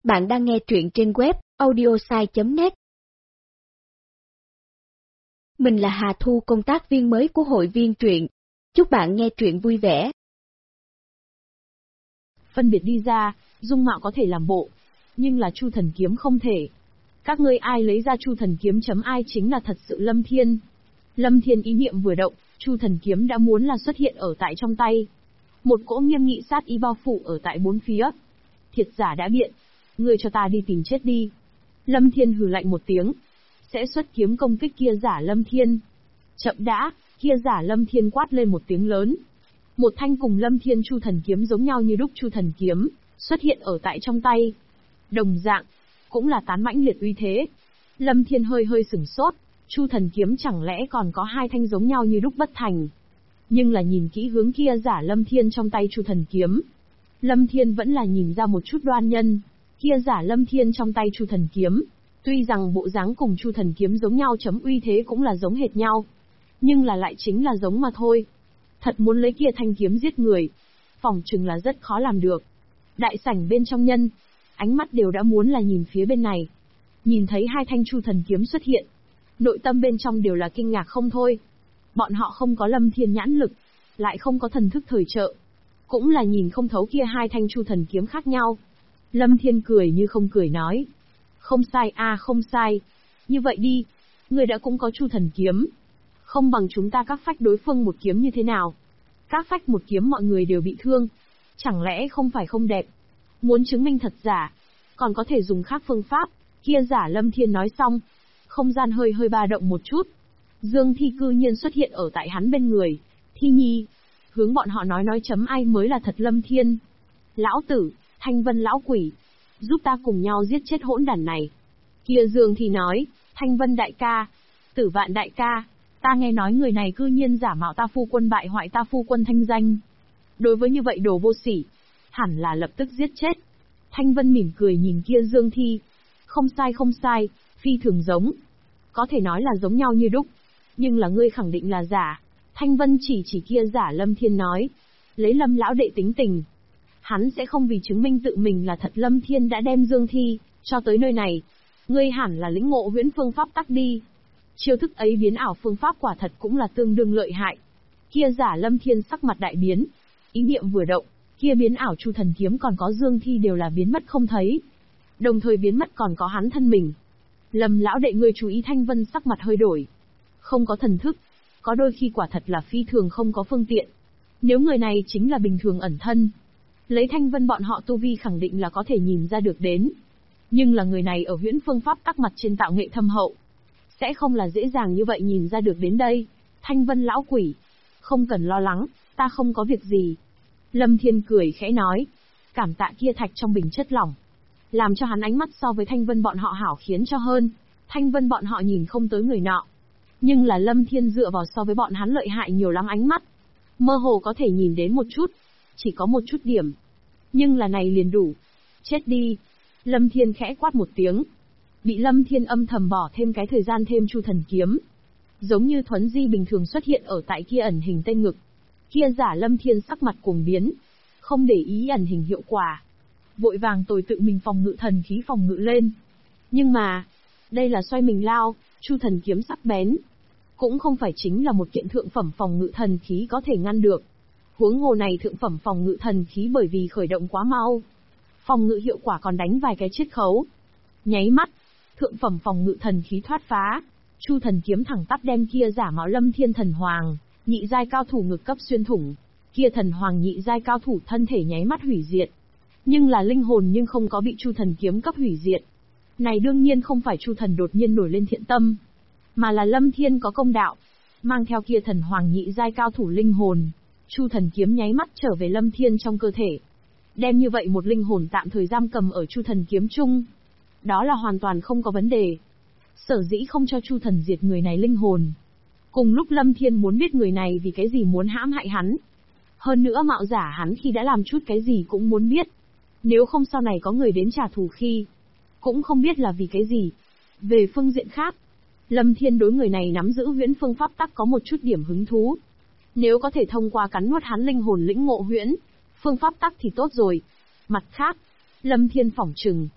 Bạn đang nghe truyện trên web audiosai.net. Mình là Hà Thu, công tác viên mới của hội viên truyện. Chúc bạn nghe truyện vui vẻ. Phân biệt đi ra, dung mạo có thể làm bộ, nhưng là Chu Thần Kiếm không thể. Các ngươi ai lấy ra Chu Thần Kiếm chấm ai chính là thật sự Lâm Thiên. Lâm Thiên ý niệm vừa động, Chu Thần Kiếm đã muốn là xuất hiện ở tại trong tay. Một cỗ nghiêm nghị sát ý bao phủ ở tại bốn phía. Thiệt giả đã biện, ngươi cho ta đi tìm chết đi. Lâm Thiên hừ lạnh một tiếng, sẽ xuất kiếm công kích kia giả Lâm Thiên. Chậm đã, kia giả Lâm Thiên quát lên một tiếng lớn. Một thanh cùng Lâm Thiên Chu Thần Kiếm giống nhau như đúc Chu Thần Kiếm, xuất hiện ở tại trong tay. Đồng dạng, cũng là tán mãnh liệt uy thế. Lâm Thiên hơi sửng sốt, Chu Thần Kiếm chẳng lẽ còn có hai thanh giống nhau như đúc bất thành. Nhưng là nhìn kỹ hướng kia giả Lâm Thiên trong tay Chu Thần Kiếm. Lâm Thiên vẫn là nhìn ra một chút đoan nhân. Kia giả Lâm Thiên trong tay Chu Thần Kiếm, tuy rằng bộ dáng cùng Chu Thần Kiếm giống nhau chấm uy thế cũng là giống hệt nhau, nhưng là lại chính là giống mà thôi. Thật muốn lấy kia thanh kiếm giết người, phỏng chừng là rất khó làm được. Đại sảnh bên trong nhân, ánh mắt đều đã muốn là nhìn phía bên này. Nhìn thấy hai thanh Chu Thần Kiếm xuất hiện, nội tâm bên trong đều là kinh ngạc không thôi. Bọn họ không có Lâm Thiên nhãn lực, lại không có thần thức thời trợ, cũng là nhìn không thấu kia hai thanh Chu Thần Kiếm khác nhau. Lâm Thiên cười như không cười nói, không sai không sai. Như vậy đi, người đã cũng có Chu Thần Kiếm, không bằng chúng ta các phách đối phương một kiếm như thế nào? Các phách một kiếm mọi người đều bị thương, chẳng lẽ không phải không đẹp? Muốn chứng minh thật giả, còn có thể dùng khác phương pháp. Kia giả Lâm Thiên nói xong, không gian hơi ba động một chút. Dương Thi cư nhiên xuất hiện ở tại hắn bên người. Thi Nhi, hướng bọn họ nói chấm ai mới là thật Lâm Thiên. Lão tử, Thanh Vân lão quỷ, giúp ta cùng nhau giết chết hỗn đản này. Kia Dương Thi nói, Thanh Vân đại ca, Tử Vạn đại ca, ta nghe nói người này cư nhiên giả mạo ta phu quân bại hoại ta phu quân thanh danh. Đối với như vậy đồ vô sỉ, hẳn là lập tức giết chết. Thanh Vân mỉm cười nhìn kia Dương Thi, không sai, phi thường giống. Có thể nói là giống nhau như đúc, nhưng là ngươi khẳng định là giả. Thanh Vân chỉ kia giả Lâm Thiên nói, lấy Lâm lão đệ tính tình, hắn sẽ không vì chứng minh tự mình là thật Lâm Thiên đã đem Dương Thi cho tới nơi này. Ngươi hẳn là lĩnh ngộ huyễn phương pháp tắc đi. Chiêu thức ấy biến ảo phương pháp quả thật cũng là tương đương lợi hại. Kia giả Lâm Thiên sắc mặt đại biến, ý niệm vừa động, kia biến ảo Chu Thần Kiếm còn có Dương Thi đều là biến mất không thấy. Đồng thời biến mất còn có hắn thân mình. Lâm lão đệ ngươi chú ý. Thanh Vân sắc mặt hơi đổi. Không có thần thức, có đôi khi quả thật là phi thường không có phương tiện. Nếu người này chính là bình thường ẩn thân, lấy Thanh Vân bọn họ tu vi khẳng định là có thể nhìn ra được đến. Nhưng là người này ở huyễn phương pháp tắc mặt trên tạo nghệ thâm hậu, sẽ không là dễ dàng như vậy nhìn ra được đến đây. Thanh Vân lão quỷ, không cần lo lắng, ta không có việc gì. Lâm Thiên cười khẽ nói, cảm tạ kia thạch trong bình chất lỏng, làm cho hắn ánh mắt so với Thanh Vân bọn họ hảo khiến cho hơn. Thanh Vân bọn họ nhìn không tới người nọ, nhưng là Lâm Thiên dựa vào so với bọn hắn lợi hại nhiều lắm ánh mắt. Mơ hồ có thể nhìn đến một chút, chỉ có một chút điểm. Nhưng là này liền đủ. Chết đi. Lâm Thiên khẽ quát một tiếng. Bị Lâm Thiên âm thầm bỏ thêm cái thời gian thêm Chu Thần Kiếm, giống như thuấn di bình thường xuất hiện ở tại kia ẩn hình tên ngực. Kia giả Lâm Thiên sắc mặt cuồng biến, không để ý ẩn hình hiệu quả, vội vàng tôi tự mình phòng ngự thần khí phòng ngự lên. Nhưng mà, đây là xoay mình lao, Chu Thần Kiếm sắc bén, cũng không phải chính là một kiện thượng phẩm phòng ngự thần khí có thể ngăn được. Huống hồ này thượng phẩm phòng ngự thần khí bởi vì khởi động quá mau, phòng ngự hiệu quả còn đánh vài cái chiết khấu. Nháy mắt, thượng phẩm phòng ngự thần khí thoát phá, Chu Thần Kiếm thẳng tắp đem kia giả mạo Lâm Thiên thần hoàng, nhị giai cao thủ ngực cấp xuyên thủng. Kia thần hoàng nhị giai cao thủ thân thể nháy mắt hủy diệt, nhưng là linh hồn nhưng không có bị Chu Thần Kiếm cấp hủy diệt. Này đương nhiên không phải Chu Thần đột nhiên nổi lên thiện tâm, mà là Lâm Thiên có công đạo, mang theo kia thần hoàng nhị giai cao thủ linh hồn, Chu Thần Kiếm nháy mắt trở về Lâm Thiên trong cơ thể, đem như vậy một linh hồn tạm thời giam cầm ở Chu Thần Kiếm chung. Đó là hoàn toàn không có vấn đề. Sở dĩ không cho Chu Thần diệt người này linh hồn, cùng lúc Lâm Thiên muốn biết người này vì cái gì muốn hãm hại hắn. Hơn nữa mạo giả hắn khi đã làm chút cái gì cũng muốn biết. Nếu không sau này có người đến trả thù khi, cũng không biết là vì cái gì. Về phương diện khác, Lâm Thiên đối người này nắm giữ huyễn phương pháp tắc có một chút điểm hứng thú. Nếu có thể thông qua cắn nuốt hắn linh hồn lĩnh ngộ huyễn phương pháp tắc thì tốt rồi. Mặt khác, Lâm Thiên phỏng chừng,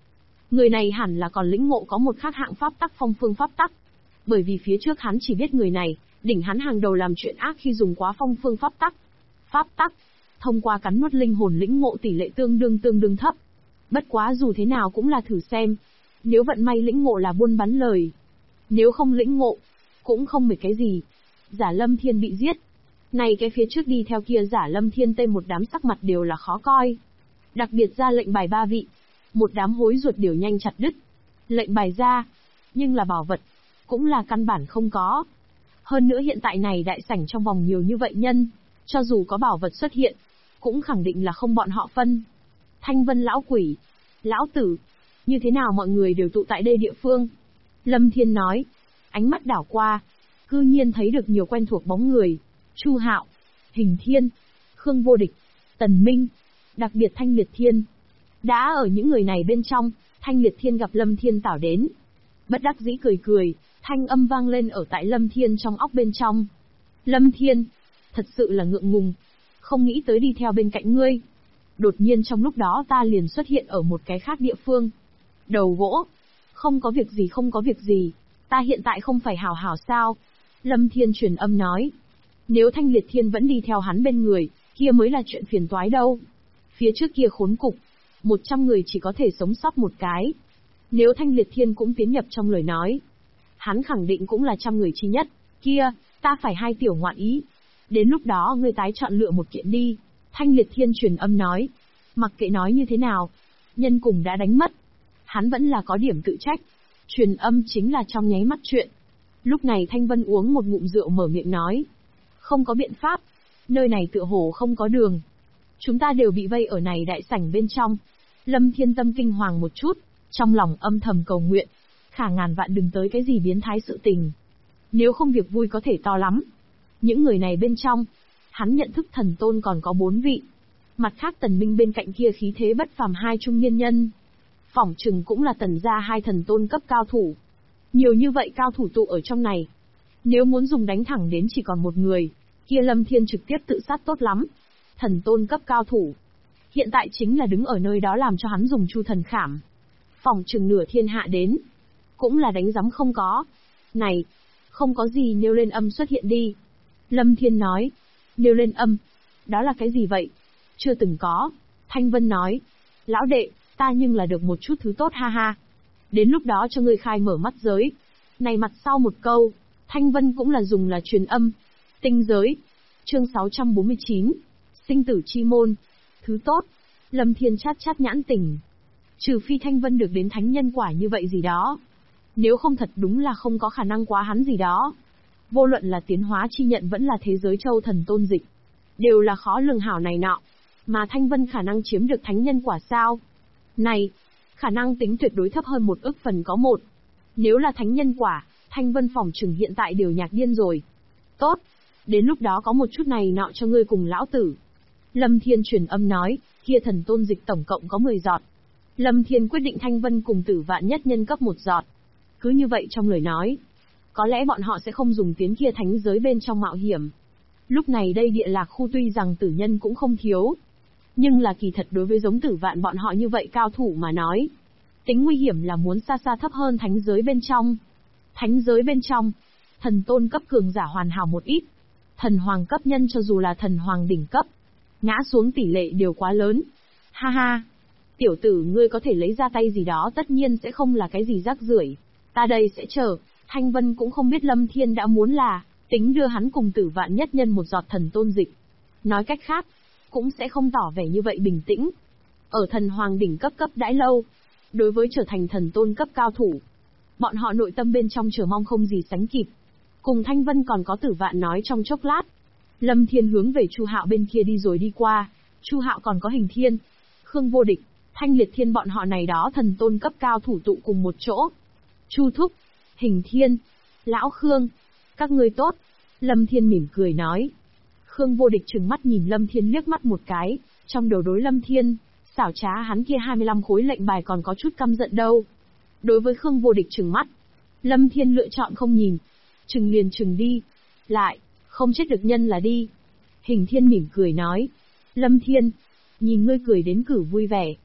Người này hẳn là còn lĩnh ngộ có một khác hạng pháp tắc phong phương pháp tắc. Bởi vì phía trước hắn chỉ biết người này, đỉnh hắn hàng đầu làm chuyện ác khi dùng quá phong phương pháp tắc. Pháp tắc, thông qua cắn nuốt linh hồn lĩnh ngộ tỷ lệ tương đương thấp. Bất quá dù thế nào cũng là thử xem. Nếu vận may lĩnh ngộ là buôn bán lời. Nếu không lĩnh ngộ, cũng không mệt cái gì. Giả Lâm Thiên bị giết. Này cái phía trước đi theo kia Giả Lâm Thiên tên một đám sắc mặt đều là khó coi. Đặc biệt ra lệnh bài 3 vị. Một đám hối ruột đều nhanh chặt đứt. Lệnh bài ra, nhưng là bảo vật, cũng là căn bản không có. Hơn nữa hiện tại này đại sảnh trong vòng nhiều như vậy nhân, cho dù có bảo vật xuất hiện, cũng khẳng định là không bọn họ phân. Thanh Vân lão quỷ, lão tử, như thế nào mọi người đều tụ tại đây địa phương? Lâm Thiên nói, ánh mắt đảo qua, cư nhiên thấy được nhiều quen thuộc bóng người. Chu Hạo, Hình Thiên, Khương Vô Địch, Tần Minh, đặc biệt Thanh Liệt Thiên. Đã ở những người này bên trong, Thanh Liệt Thiên gặp Lâm Thiên tảo đến. Bất đắc dĩ cười, thanh âm vang lên ở tại Lâm Thiên trong óc bên trong. Lâm Thiên, thật sự là ngượng ngùng, không nghĩ tới đi theo bên cạnh ngươi. Đột nhiên trong lúc đó ta liền xuất hiện ở một cái khác địa phương. Đầu gỗ, không có việc gì, ta hiện tại không phải hảo hảo sao? Lâm Thiên truyền âm nói. Nếu Thanh Liệt Thiên vẫn đi theo hắn bên người, kia mới là chuyện phiền toái đâu. Phía trước kia khốn cục, 100 người chỉ có thể sống sót một cái. Nếu Thanh Liệt Thiên cũng tiến nhập trong lời nói, hắn khẳng định cũng là 100 người chi nhất. Kia, ta phải 2 tiểu ngoạn ý. Đến lúc đó ngươi tái chọn lựa một kiện đi. Thanh Liệt Thiên truyền âm nói. Mặc kệ nói như thế nào, nhân cùng đã đánh mất. Hắn vẫn là có điểm tự trách. Truyền âm chính là trong nháy mắt chuyện. Lúc này Thanh Vân uống một ngụm rượu mở miệng nói. Không có biện pháp. Nơi này tựa hồ không có đường. Chúng ta đều bị vây ở này đại sảnh bên trong. Lâm Thiên tâm kinh hoàng một chút, trong lòng âm thầm cầu nguyện. Khả ngàn vạn đừng tới cái gì biến thái sự tình. Nếu không việc vui có thể to lắm. Những người này bên trong, hắn nhận thức thần tôn còn có 4 vị. Mặt khác Tần Minh bên cạnh kia khí thế bất phàm 2 trung niên nhân. Phỏng chừng cũng là Tần gia 2 thần tôn cấp cao thủ. Nhiều như vậy cao thủ tụ ở trong này. Nếu muốn dùng đánh thẳng đến chỉ còn một người, kia Lâm Thiên trực tiếp tự sát tốt lắm. Thần tôn cấp cao thủ. Hiện tại chính là đứng ở nơi đó làm cho hắn dùng chu thần khảm. Phỏng chừng nửa thiên hạ đến. Cũng là đánh giấm không có. Này, không có gì nêu lên âm xuất hiện đi. Lâm Thiên nói. Nêu lên âm. Đó là cái gì vậy? Chưa từng có. Thanh Vân nói. Lão đệ, ta nhưng là được một chút thứ tốt ha ha. Đến lúc đó cho ngươi khai mở mắt giới. Này mặt sau một câu, Thanh Vân cũng là dùng là truyền âm. Tinh giới. Chương 649. Sinh tử chi môn. Thứ tốt. Lâm Thiên chát nhãn tỉnh. Trừ phi Thanh Vân được đến thánh nhân quả như vậy gì đó. Nếu không thật đúng là không có khả năng quá hắn gì đó. Vô luận là tiến hóa chi nhận vẫn là thế giới châu thần tôn dịch. Đều là khó lường hảo này nọ. Mà Thanh Vân khả năng chiếm được thánh nhân quả sao? Này, khả năng tính tuyệt đối thấp hơn 1 ức phần có 1. Nếu là thánh nhân quả, Thanh Vân phỏng chừng hiện tại đều nhạc điên rồi. Tốt, đến lúc đó có một chút này nọ cho ngươi cùng lão tử. Lâm Thiên truyền âm nói, kia thần tôn dịch tổng cộng có 10 giọt. Lâm Thiên quyết định Thanh Vân cùng Tử Vạn nhất nhân cấp 1 giọt. Cứ như vậy trong lời nói, có lẽ bọn họ sẽ không dùng tiến kia thánh giới bên trong mạo hiểm. Lúc này đây địa lạc khu tuy rằng tử nhân cũng không thiếu, nhưng là kỳ thật đối với giống Tử Vạn bọn họ như vậy cao thủ mà nói, tính nguy hiểm là muốn xa xa thấp hơn thánh giới bên trong. Thánh giới bên trong, thần tôn cấp cường giả hoàn hảo một ít, thần hoàng cấp nhân cho dù là thần hoàng đỉnh cấp, ngã xuống tỷ lệ đều quá lớn. Ha ha, tiểu tử ngươi có thể lấy ra tay gì đó tất nhiên sẽ không là cái gì rác rưởi. Ta đây sẽ chờ. Thanh Vân cũng không biết Lâm Thiên đã muốn là tính đưa hắn cùng Tử Vạn nhất nhân 1 giọt thần tôn dịch. Nói cách khác, cũng sẽ không tỏ vẻ như vậy bình tĩnh. Ở thần hoàng đỉnh cấp đãi lâu, đối với trở thành thần tôn cấp cao thủ, bọn họ nội tâm bên trong chờ mong không gì sánh kịp. Cùng Thanh Vân còn có Tử Vạn nói trong chốc lát, Lâm Thiên hướng về Chu Hạo bên kia đi rồi đi qua. Chu Hạo còn có Hình Thiên, Khương Vô Địch, Thanh Liệt Thiên bọn họ này đó thần tôn cấp cao thủ tụ cùng một chỗ. Chu thúc, Hình Thiên, lão Khương, các ngươi tốt. Lâm Thiên mỉm cười nói. Khương Vô Địch trừng mắt nhìn Lâm Thiên liếc mắt một cái, trong đầu đối Lâm Thiên, xảo trá hắn kia 25 khối lệnh bài còn có chút căm giận đâu. Đối với Khương Vô Địch trừng mắt, Lâm Thiên lựa chọn không nhìn, trừng liền trừng đi, lại, không chết được nhân là đi. Hình Thiên mỉm cười nói. Lâm Thiên, nhìn ngươi cười đến cử vui vẻ.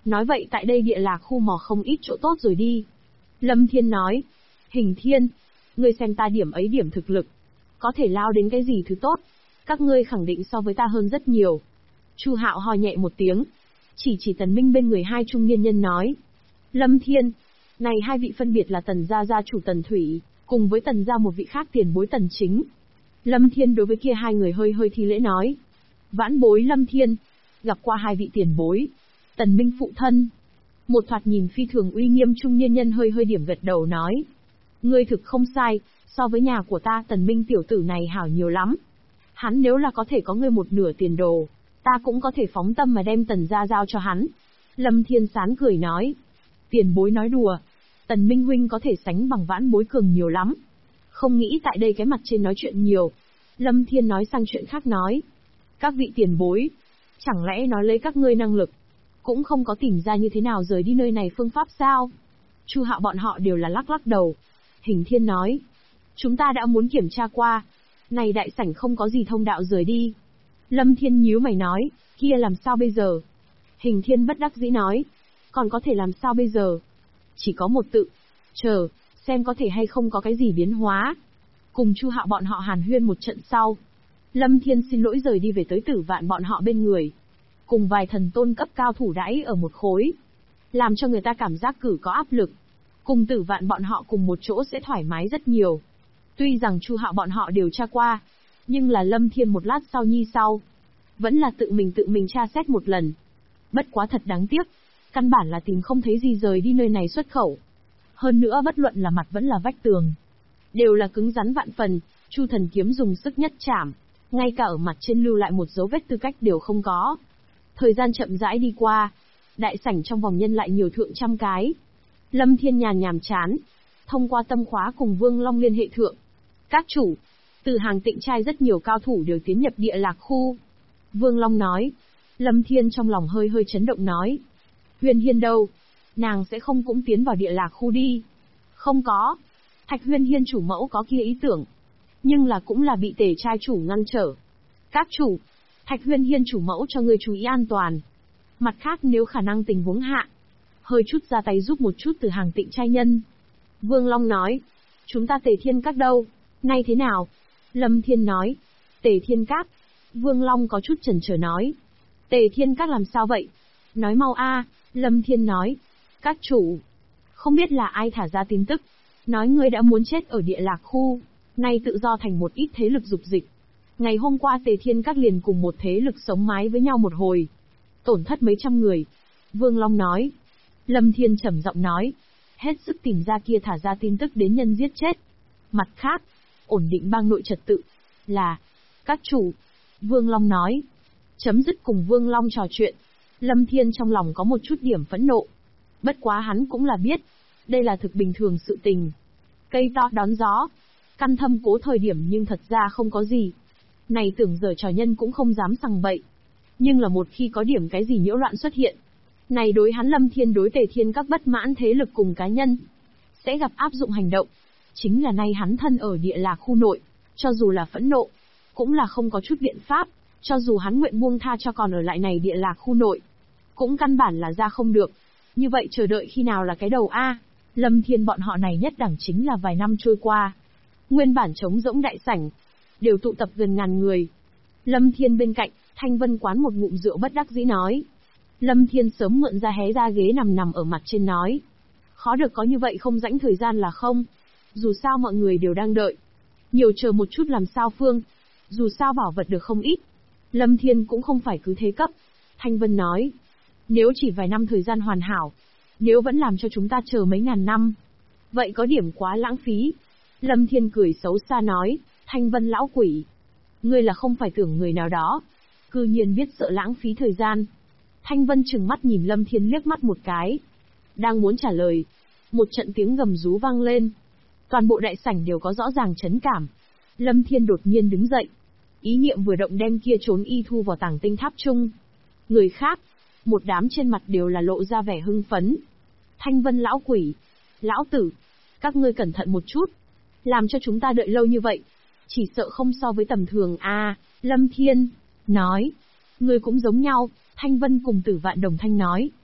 Nói vậy tại đây địa lạc khu mò không ít chỗ tốt rồi đi. Lâm Thiên nói. Hình Thiên, ngươi xem ta điểm ấy điểm thực lực. Có thể lao đến cái gì thứ tốt. Các ngươi khẳng định so với ta hơn rất nhiều. Chu Hạo ho nhẹ một tiếng. Chỉ Tần Minh bên người hai trung niên nhân nói. Lâm Thiên, này hai vị phân biệt là Tần gia gia chủ Tần Thủy, cùng với Tần gia một vị khác tiền bối Tần Chính. Lâm Thiên đối với kia hai người hơi thi lễ nói. Vãn bối Lâm Thiên, gặp qua hai vị tiền bối. Tần Minh phụ thân. Một thoạt nhìn phi thường uy nghiêm trung niên nhân hơi điểm gật đầu nói. Ngươi thực không sai, so với nhà của ta Tần Minh tiểu tử này hảo nhiều lắm. Hắn nếu là có thể có ngươi một nửa tiền đồ, ta cũng có thể phóng tâm mà đem Tần gia giao cho hắn. Lâm Thiên sán cười nói. Tiền bối nói đùa, Tần Minh huynh có thể sánh bằng vãn bối cường nhiều lắm. Không nghĩ tại đây cái mặt trên nói chuyện nhiều. Lâm Thiên nói sang chuyện khác nói. Các vị tiền bối, chẳng lẽ nói lấy các ngươi năng lực, cũng không có tìm ra như thế nào rời đi nơi này phương pháp sao? Chu Hạo bọn họ đều là lắc đầu. Hình Thiên nói. Chúng ta đã muốn kiểm tra qua. Này đại sảnh không có gì thông đạo rời đi. Lâm Thiên nhíu mày nói. Kia làm sao bây giờ? Hình Thiên bất đắc dĩ nói. Còn có thể làm sao bây giờ? Chỉ có một tự. Chờ, xem có thể hay không có cái gì biến hóa. Cùng Chu Hạo bọn họ hàn huyên một trận sau. Lâm Thiên xin lỗi rời đi về tới Tử Vạn bọn họ bên người. Cùng vài thần tôn cấp cao thủ đãi ở một khối. Làm cho người ta cảm giác cử có áp lực. Cùng Tử Vạn bọn họ cùng một chỗ sẽ thoải mái rất nhiều. Tuy rằng Chu Hạo bọn họ điều tra qua, nhưng là Lâm Thiên một lát sau, vẫn là tự mình tra xét một lần. Bất quá thật đáng tiếc, căn bản là tìm không thấy gì rời đi nơi này xuất khẩu. Hơn nữa bất luận là mặt vẫn là vách tường, đều là cứng rắn vạn phần, Chu Thần kiếm dùng sức nhất chạm, ngay cả ở mặt trên lưu lại một dấu vết tư cách đều không có. Thời gian chậm rãi đi qua, đại sảnh trong vòng nhân lại nhiều thượng trăm cái. Lâm Thiên nhàm chán, thông qua tâm khóa cùng Vương Long liên hệ thượng. Các chủ, từ Hàng Tịnh trai rất nhiều cao thủ đều tiến nhập địa lạc khu. Vương Long nói. Lâm Thiên trong lòng hơi chấn động nói. Huyền Hiên đâu? Nàng sẽ không cũng tiến vào địa lạc khu đi. Không có. Thạch Huyền Hiên chủ mẫu có kia ý tưởng. Nhưng là cũng là bị Tề trai chủ ngăn trở. Các chủ, Thạch Huyền Hiên chủ mẫu cho người chú ý an toàn. Mặt khác nếu khả năng tình huống hạ, hơi chút ra tay giúp một chút từ Hàng Tịnh trai nhân. Vương Long nói. Chúng ta Tề Thiên Các đâu? Nay thế nào? Lâm Thiên nói. Tề Thiên Các. Vương Long có chút chần chờ nói. Tề Thiên Các làm sao vậy? Nói mau a. Lâm Thiên nói. Các chủ. Không biết là ai thả ra tin tức. Nói ngươi đã muốn chết ở địa lạc khu. Nay tự do thành một ít thế lực dục dịch. Ngày hôm qua Tề Thiên Các liền cùng một thế lực sống mái với nhau một hồi. Tổn thất mấy trăm người. Vương Long nói. Lâm Thiên trầm giọng nói. Hết sức tìm ra kia thả ra tin tức đến nhân giết chết. Mặt khác, ổn định bang nội trật tự. Là. Các chủ. Vương Long nói. Chấm dứt cùng Vương Long trò chuyện. Lâm Thiên trong lòng có một chút điểm phẫn nộ. Bất quá hắn cũng là biết. Đây là thực bình thường sự tình. Cây to đón gió. Căn thâm cố thời điểm nhưng thật ra không có gì. Này tưởng giờ trò nhân cũng không dám sằng bậy. Nhưng là một khi có điểm cái gì nhiễu loạn xuất hiện. Này đối hắn Lâm Thiên đối Tề Thiên Các bất mãn thế lực cùng cá nhân. Sẽ gặp áp dụng hành động. Chính là nay hắn thân ở địa lạc khu nội. Cho dù là phẫn nộ. Cũng là không có chút biện pháp. Cho dù hắn nguyện buông tha cho còn ở lại này địa lạc khu nội. Cũng căn bản là ra không được. Như vậy chờ đợi khi nào là cái đầu A. Lâm Thiên bọn họ này nhất đẳng chính là vài năm trôi qua. Nguyên bản trống rỗng đại sảnh. Đều tụ tập gần ngàn người. Lâm Thiên bên cạnh, Thanh Vân quán một ngụm rượu bất đắc dĩ nói. Lâm Thiên sớm mượn ra hé ra ghế nằm ở mặt trên nói. Khó được có như vậy không rãnh thời gian là không. Dù sao mọi người đều đang đợi. Nhiều chờ một chút làm sao phương. Dù sao bảo vật được không ít. Lâm Thiên cũng không phải cứ thế cấp. Thanh Vân nói. Nếu chỉ vài năm thời gian hoàn hảo. Nếu vẫn làm cho chúng ta chờ mấy ngàn năm. Vậy có điểm quá lãng phí. Lâm Thiên cười xấu xa nói. Thanh Vân lão quỷ. Ngươi là không phải tưởng người nào đó. Cư nhiên biết sợ lãng phí thời gian. Thanh Vân trừng mắt nhìn Lâm Thiên liếc mắt một cái. Đang muốn trả lời. Một trận tiếng gầm rú vang lên. Toàn bộ đại sảnh đều có rõ ràng chấn cảm. Lâm Thiên đột nhiên đứng dậy. Ý niệm vừa động đem kia trốn y thu vào tàng tinh tháp chung. Người khác. Một đám trên mặt đều là lộ ra vẻ hưng phấn. Thanh Vân lão quỷ. Lão tử. Các ngươi cẩn thận một chút. Làm cho chúng ta đợi lâu như vậy. Chỉ sợ không so với tầm thường a. Lâm Thiên. Nói. Ngươi cũng giống nhau. Thanh Vân cùng Tử Vạn đồng thanh nói.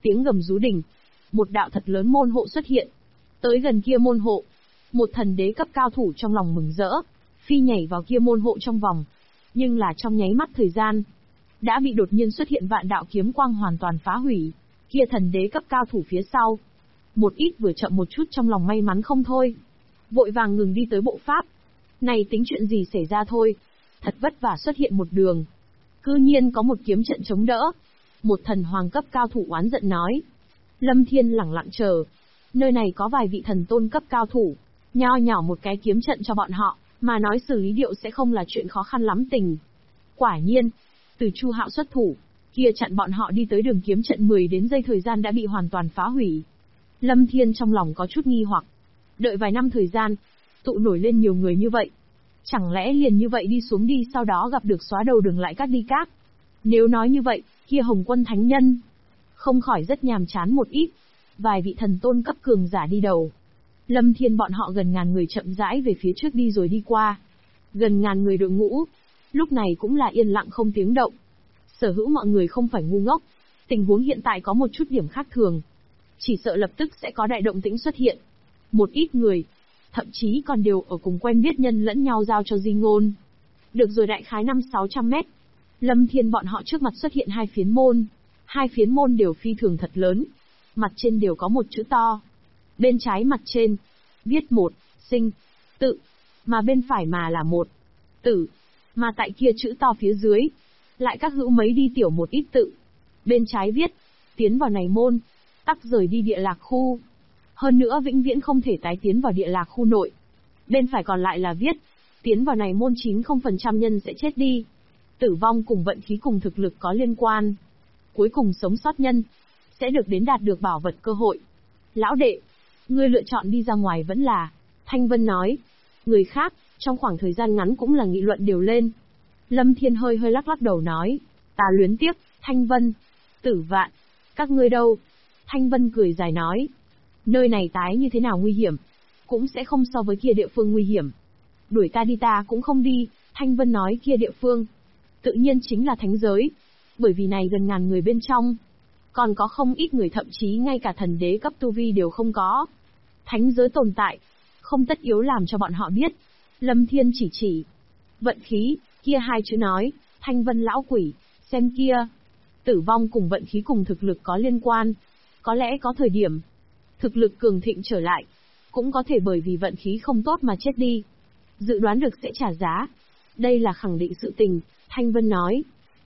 Tiếng gầm rú đỉnh. Một đạo thật lớn môn hộ xuất hiện. Tới gần kia môn hộ, một thần đế cấp cao thủ trong lòng mừng rỡ, phi nhảy vào kia môn hộ trong vòng. Nhưng là trong nháy mắt thời gian, đã bị đột nhiên xuất hiện vạn đạo kiếm quang hoàn toàn phá hủy. Kia thần đế cấp cao thủ phía sau, một ít vừa chậm một chút trong lòng may mắn không thôi, vội vàng ngừng đi tới bộ pháp. Này tính chuyện gì xảy ra thôi, thật vất vả xuất hiện một đường, cư nhiên có một kiếm trận chống đỡ. Một thần hoàng cấp cao thủ oán giận nói. Lâm Thiên lẳng lặng chờ, nơi này có vài vị thần tôn cấp cao thủ, nho nhỏ một cái kiếm trận cho bọn họ, mà nói xử lý điệu sẽ không là chuyện khó khăn lắm tình. Quả nhiên, từ Chu Hạo xuất thủ, kia chặn bọn họ đi tới đường kiếm trận 10 đến giây thời gian đã bị hoàn toàn phá hủy. Lâm Thiên trong lòng có chút nghi hoặc, đợi vài năm thời gian, tụ nổi lên nhiều người như vậy, chẳng lẽ liền như vậy đi xuống đi sau đó gặp được xóa đầu đường lại các đi các. Nếu nói như vậy, kia Hồng Quân Thánh Nhân không khỏi rất nhàm chán một ít, vài vị thần tôn cấp cường giả đi đầu. Lâm Thiên bọn họ gần ngàn người chậm rãi về phía trước đi rồi đi qua. Gần ngàn người đội ngũ, lúc này cũng là yên lặng không tiếng động. Sở hữu mọi người không phải ngu ngốc, tình huống hiện tại có một chút điểm khác thường. Chỉ sợ lập tức sẽ có đại động tĩnh xuất hiện. Một ít người, thậm chí còn đều ở cùng quen biết nhân lẫn nhau giao cho di ngôn. Được rồi, đại khái 500-600 mét. Lâm Thiên bọn họ trước mặt xuất hiện hai phiến môn. Hai phiến môn đều phi thường thật lớn. Mặt trên đều có một chữ to. Bên trái mặt trên, viết một, sinh, tự. Mà bên phải mà là một, tử. Mà tại kia chữ to phía dưới, lại các hữu mấy đi tiểu một ít tự. Bên trái viết, tiến vào này môn, tắc rời đi địa lạc khu. Hơn nữa vĩnh viễn không thể tái tiến vào địa lạc khu nội. Bên phải còn lại là viết, tiến vào này môn 90% nhân sẽ chết đi. Tử vong cùng vận khí cùng thực lực có liên quan. Cuối cùng sống sót nhân, sẽ được đến đạt được bảo vật cơ hội. Lão đệ, ngươi lựa chọn đi ra ngoài vẫn là, Thanh Vân nói. Người khác, trong khoảng thời gian ngắn cũng là nghị luận đều lên. Lâm Thiên hơi lắc lắc đầu nói, ta luyến tiếc, Thanh Vân, Tử Vạn, các ngươi đâu? Thanh Vân cười dài nói, nơi này tái như thế nào nguy hiểm, cũng sẽ không so với kia địa phương nguy hiểm. Đuổi ta đi ta cũng không đi, Thanh Vân nói kia địa phương, tự nhiên chính là thánh giới, bởi vì này gần ngàn người bên trong, còn có không ít người thậm chí ngay cả thần đế cấp tu vi đều không có. Thánh giới tồn tại, không tất yếu làm cho bọn họ biết. Lâm Thiên chỉ. Vận khí, kia hai chữ nói, Thanh Vân lão quỷ, xem kia. Tử vong cùng vận khí cùng thực lực có liên quan. Có lẽ có thời điểm, thực lực cường thịnh trở lại, cũng có thể bởi vì vận khí không tốt mà chết đi. Dự đoán được sẽ trả giá. Đây là khẳng định sự tình, Thanh Vân nói.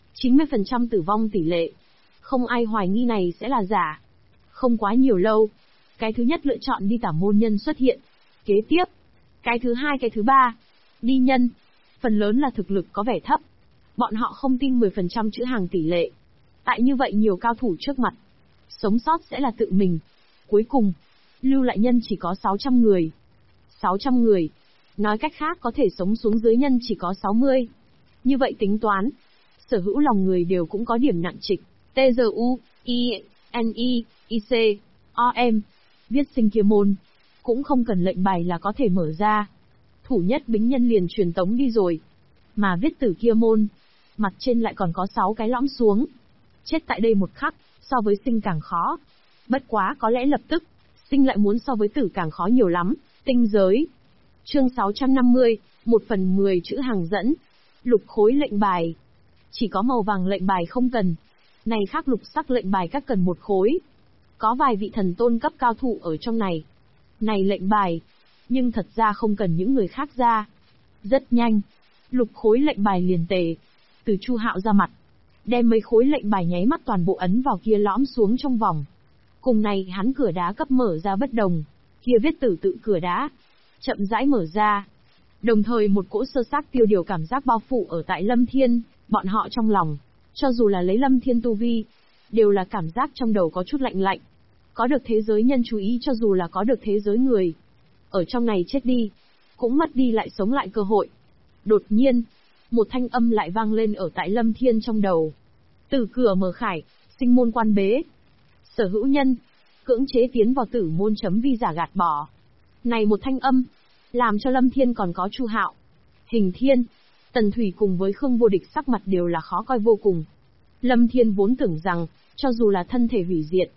90% tử vong tỷ lệ. Không ai hoài nghi này sẽ là giả. Không quá nhiều lâu, cái thứ nhất lựa chọn đi tả môn nhân xuất hiện. Kế tiếp, cái thứ hai cái thứ ba, đi nhân. Phần lớn là thực lực có vẻ thấp. Bọn họ không tin 10% chữ hàng tỷ lệ. Tại như vậy nhiều cao thủ trước mặt, sống sót sẽ là tự mình. Cuối cùng, lưu lại nhân chỉ có 600 người. 600 người. Nói cách khác có thể sống xuống dưới nhân chỉ có 60. Như vậy tính toán, sở hữu lòng người đều cũng có điểm nặng trịch. TZU, INI, IC, OM. Viết sinh kia môn. Cũng không cần lệnh bài là có thể mở ra. Thủ nhất bính nhân liền truyền tống đi rồi. Mà viết tử kia môn, mặt trên lại còn có 6 cái lõm xuống. Chết tại đây một khắc, so với sinh càng khó. Bất quá có lẽ lập tức, sinh lại muốn so với tử càng khó nhiều lắm. Tinh giới. Chương 650, 1/10 chữ hàng dẫn. Lục khối lệnh bài. Chỉ có màu vàng lệnh bài không cần. Này khác lục sắc lệnh bài các cần 1 khối. Có vài vị thần tôn cấp cao thủ ở trong này. Này lệnh bài, nhưng thật ra không cần những người khác ra. Rất nhanh, lục khối lệnh bài liền tề. Từ Chu Hạo ra mặt, đem mấy khối lệnh bài nháy mắt toàn bộ ấn vào kia lõm xuống trong vòng. Cùng này hắn cửa đá cấp mở ra bất đồng, kia viết tử tự cửa đá, chậm rãi mở ra. Đồng thời một cỗ sơ xác tiêu điều cảm giác bao phủ ở tại Lâm Thiên, bọn họ trong lòng, cho dù là lấy Lâm Thiên tu vi, đều là cảm giác trong đầu có chút lạnh lạnh. Có được thế giới nhân chú ý cho dù là có được thế giới người. Ở trong này chết đi, cũng mất đi lại sống lại cơ hội. Đột nhiên, một thanh âm lại vang lên ở tại Lâm Thiên trong đầu. Tử cửa mở khải, sinh môn quan bế. Sở hữu nhân, cưỡng chế tiến vào tử môn chấm vi giả gạt bỏ. Này một thanh âm, làm cho Lâm Thiên còn có Chu Hạo, Hình Thiên, Tần Thủy cùng với Khương Vô Địch sắc mặt đều là khó coi vô cùng. Lâm Thiên vốn tưởng rằng, cho dù là thân thể hủy diệt,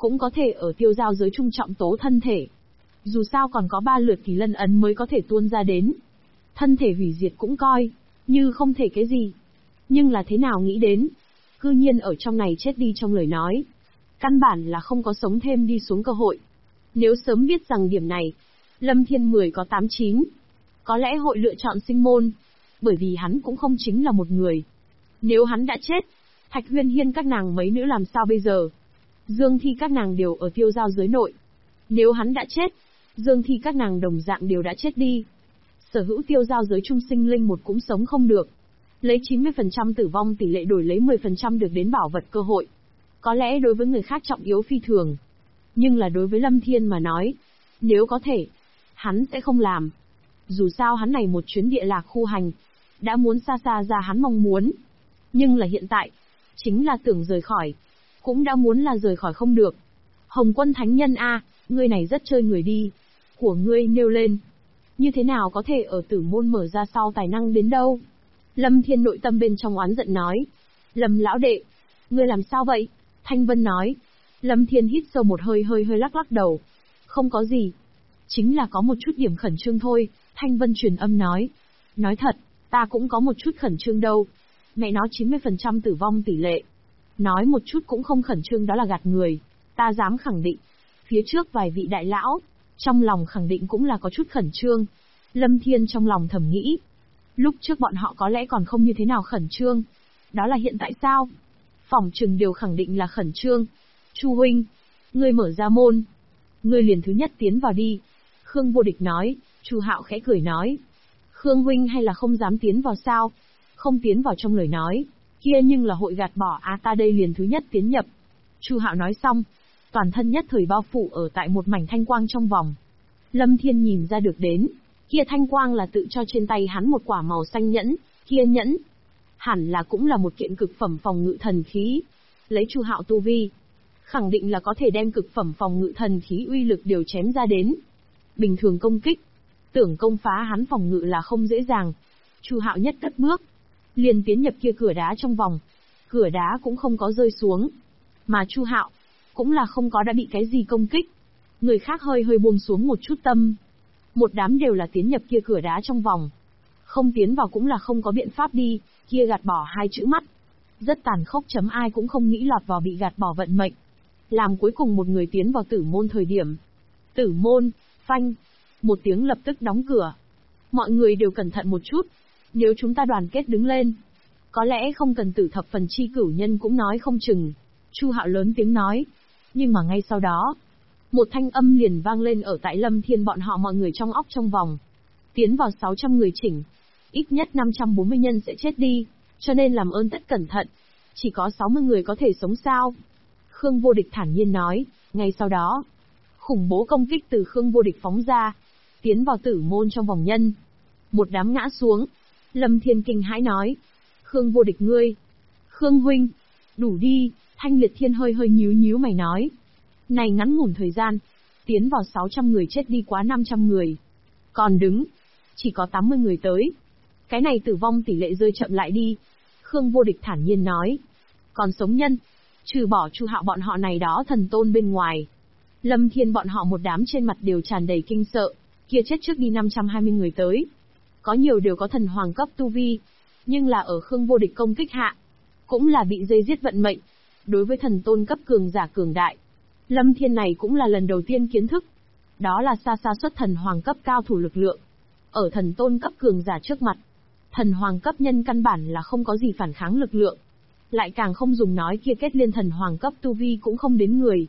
cũng có thể ở tiêu giao giới trung trọng tố thân thể. Dù sao còn có 3 lượt kỳ lân ấn mới có thể tuôn ra đến. Thân thể hủy diệt cũng coi như không thể cái gì. Nhưng là thế nào nghĩ đến, cư nhiên ở trong này chết đi trong lời nói. Căn bản là không có sống thêm đi xuống cơ hội. Nếu sớm biết rằng điểm này, Lâm Thiên 10 có 8-9, có lẽ hội lựa chọn sinh môn, bởi vì hắn cũng không chính là một người. Nếu hắn đã chết, Thạch Huyên Hiên các nàng mấy nữ làm sao bây giờ? Dương Thi các nàng đều ở tiêu giao giới nội. Nếu hắn đã chết, Dương Thi các nàng đồng dạng đều đã chết đi. Sở hữu tiêu giao giới trung sinh linh một cũng sống không được. Lấy 90% tử vong tỷ lệ đổi lấy 10% được đến bảo vật cơ hội. Có lẽ đối với người khác trọng yếu phi thường. Nhưng là đối với Lâm Thiên mà nói, nếu có thể, hắn sẽ không làm. Dù sao hắn này một chuyến địa lạc khu hành, đã muốn xa xa ra hắn mong muốn. Nhưng là hiện tại, chính là tưởng rời khỏi, cũng đã muốn là rời khỏi không được. Hồng Quân Thánh Nhân a, ngươi này rất chơi người đi. Của ngươi nêu lên. Như thế nào có thể ở tử môn mở ra sau tài năng đến đâu? Lâm Thiên nội tâm bên trong oán giận nói. Lâm lão đệ, ngươi làm sao vậy? Thanh Vân nói. Lâm Thiên hít sâu một hơi lắc lắc đầu. Không có gì. Chính là có một chút điểm khẩn trương thôi, Thanh Vân truyền âm nói. Nói thật, ta cũng có một chút khẩn trương đâu. Mẹ nói 90% tử vong tỷ lệ. Nói một chút cũng không khẩn trương đó là gạt người. Ta dám khẳng định. Phía trước vài vị đại lão, trong lòng khẳng định cũng là có chút khẩn trương. Lâm Thiên trong lòng thầm nghĩ. Lúc trước bọn họ có lẽ còn không như thế nào khẩn trương. Đó là hiện tại sao? Phỏng chừng đều khẳng định là khẩn trương. Chu huynh, ngươi mở ra môn. Ngươi liền thứ nhất tiến vào đi. Khương Vô Địch nói. Chu Hạo khẽ cười nói. Khương huynh hay là không dám tiến vào sao? Không tiến vào trong lời nói, kia nhưng là hội gạt bỏ ta đây liền thứ nhất tiến nhập. Chu Hạo nói xong, toàn thân nhất thời bao phủ ở tại một mảnh thanh quang trong vòng. Lâm Thiên nhìn ra được đến, kia thanh quang là tự cho trên tay hắn một quả màu xanh nhẫn, kia nhẫn hẳn là cũng là một kiện cực phẩm phòng ngự thần khí. Lấy Chu Hạo tu vi, khẳng định là có thể đem cực phẩm phòng ngự thần khí uy lực đều chém ra đến. Bình thường công kích, tưởng công phá hắn phòng ngự là không dễ dàng. Chu Hạo nhất cất bước, liền tiến nhập kia cửa đá trong vòng. Cửa đá cũng không có rơi xuống. Mà Chu Hạo cũng là không có đã bị cái gì công kích. Người khác hơi buông xuống một chút tâm. Một đám đều là tiến nhập kia cửa đá trong vòng. Không tiến vào cũng là không có biện pháp đi, kia gạt bỏ 2 chữ mắt. Rất tàn khốc ai cũng không nghĩ lọt vào bị gạt bỏ vận mệnh. Làm cuối cùng một người tiến vào tử môn thời điểm. Tử môn, phanh. Một tiếng lập tức đóng cửa. Mọi người đều cẩn thận một chút. Nếu chúng ta đoàn kết đứng lên, có lẽ không cần tử thập phần chi cửu nhân cũng nói không chừng. Chu Hạo lớn tiếng nói. Nhưng mà ngay sau đó, một thanh âm liền vang lên ở tại Lâm Thiên bọn họ mọi người trong óc trong vòng. Tiến vào 600 người chỉnh, ít nhất 540 nhân sẽ chết đi, cho nên làm ơn tất cẩn thận. Chỉ có 60 người có thể sống sao? Khương Vô Địch thản nhiên nói. Ngay sau đó, khủng bố công kích từ Khương Vô Địch phóng ra, tiến vào tử môn trong vòng nhân. Một đám ngã xuống. Lâm Thiên kinh hãi nói. Khương Vô Địch ngươi. Khương huynh. Đủ đi. Thanh Liệt Thiên hơi nhíu mày nói. Này ngắn ngủn thời gian, tiến vào 600 người chết đi quá 500 người. Còn đứng, chỉ có 80 người tới. Cái này tử vong tỷ lệ rơi chậm lại đi. Khương Vô Địch thản nhiên nói. Còn sống nhân, trừ bỏ Chu Hạo bọn họ này đó thần tôn bên ngoài. Lâm Thiên bọn họ một đám trên mặt đều tràn đầy kinh sợ. Kia chết trước đi 520 người tới. Có nhiều đều có thần hoàng cấp tu vi, nhưng là ở Khương Vô Địch công kích hạ, cũng là bị dây giết vận mệnh. Đối với thần tôn cấp cường giả cường đại, Lâm Thiên này cũng là lần đầu tiên kiến thức. Đó là xa xuất thần hoàng cấp cao thủ lực lượng. Ở thần tôn cấp cường giả trước mặt, thần hoàng cấp nhân căn bản là không có gì phản kháng lực lượng. Lại càng không dùng nói kia kết liên thần hoàng cấp tu vi cũng không đến người.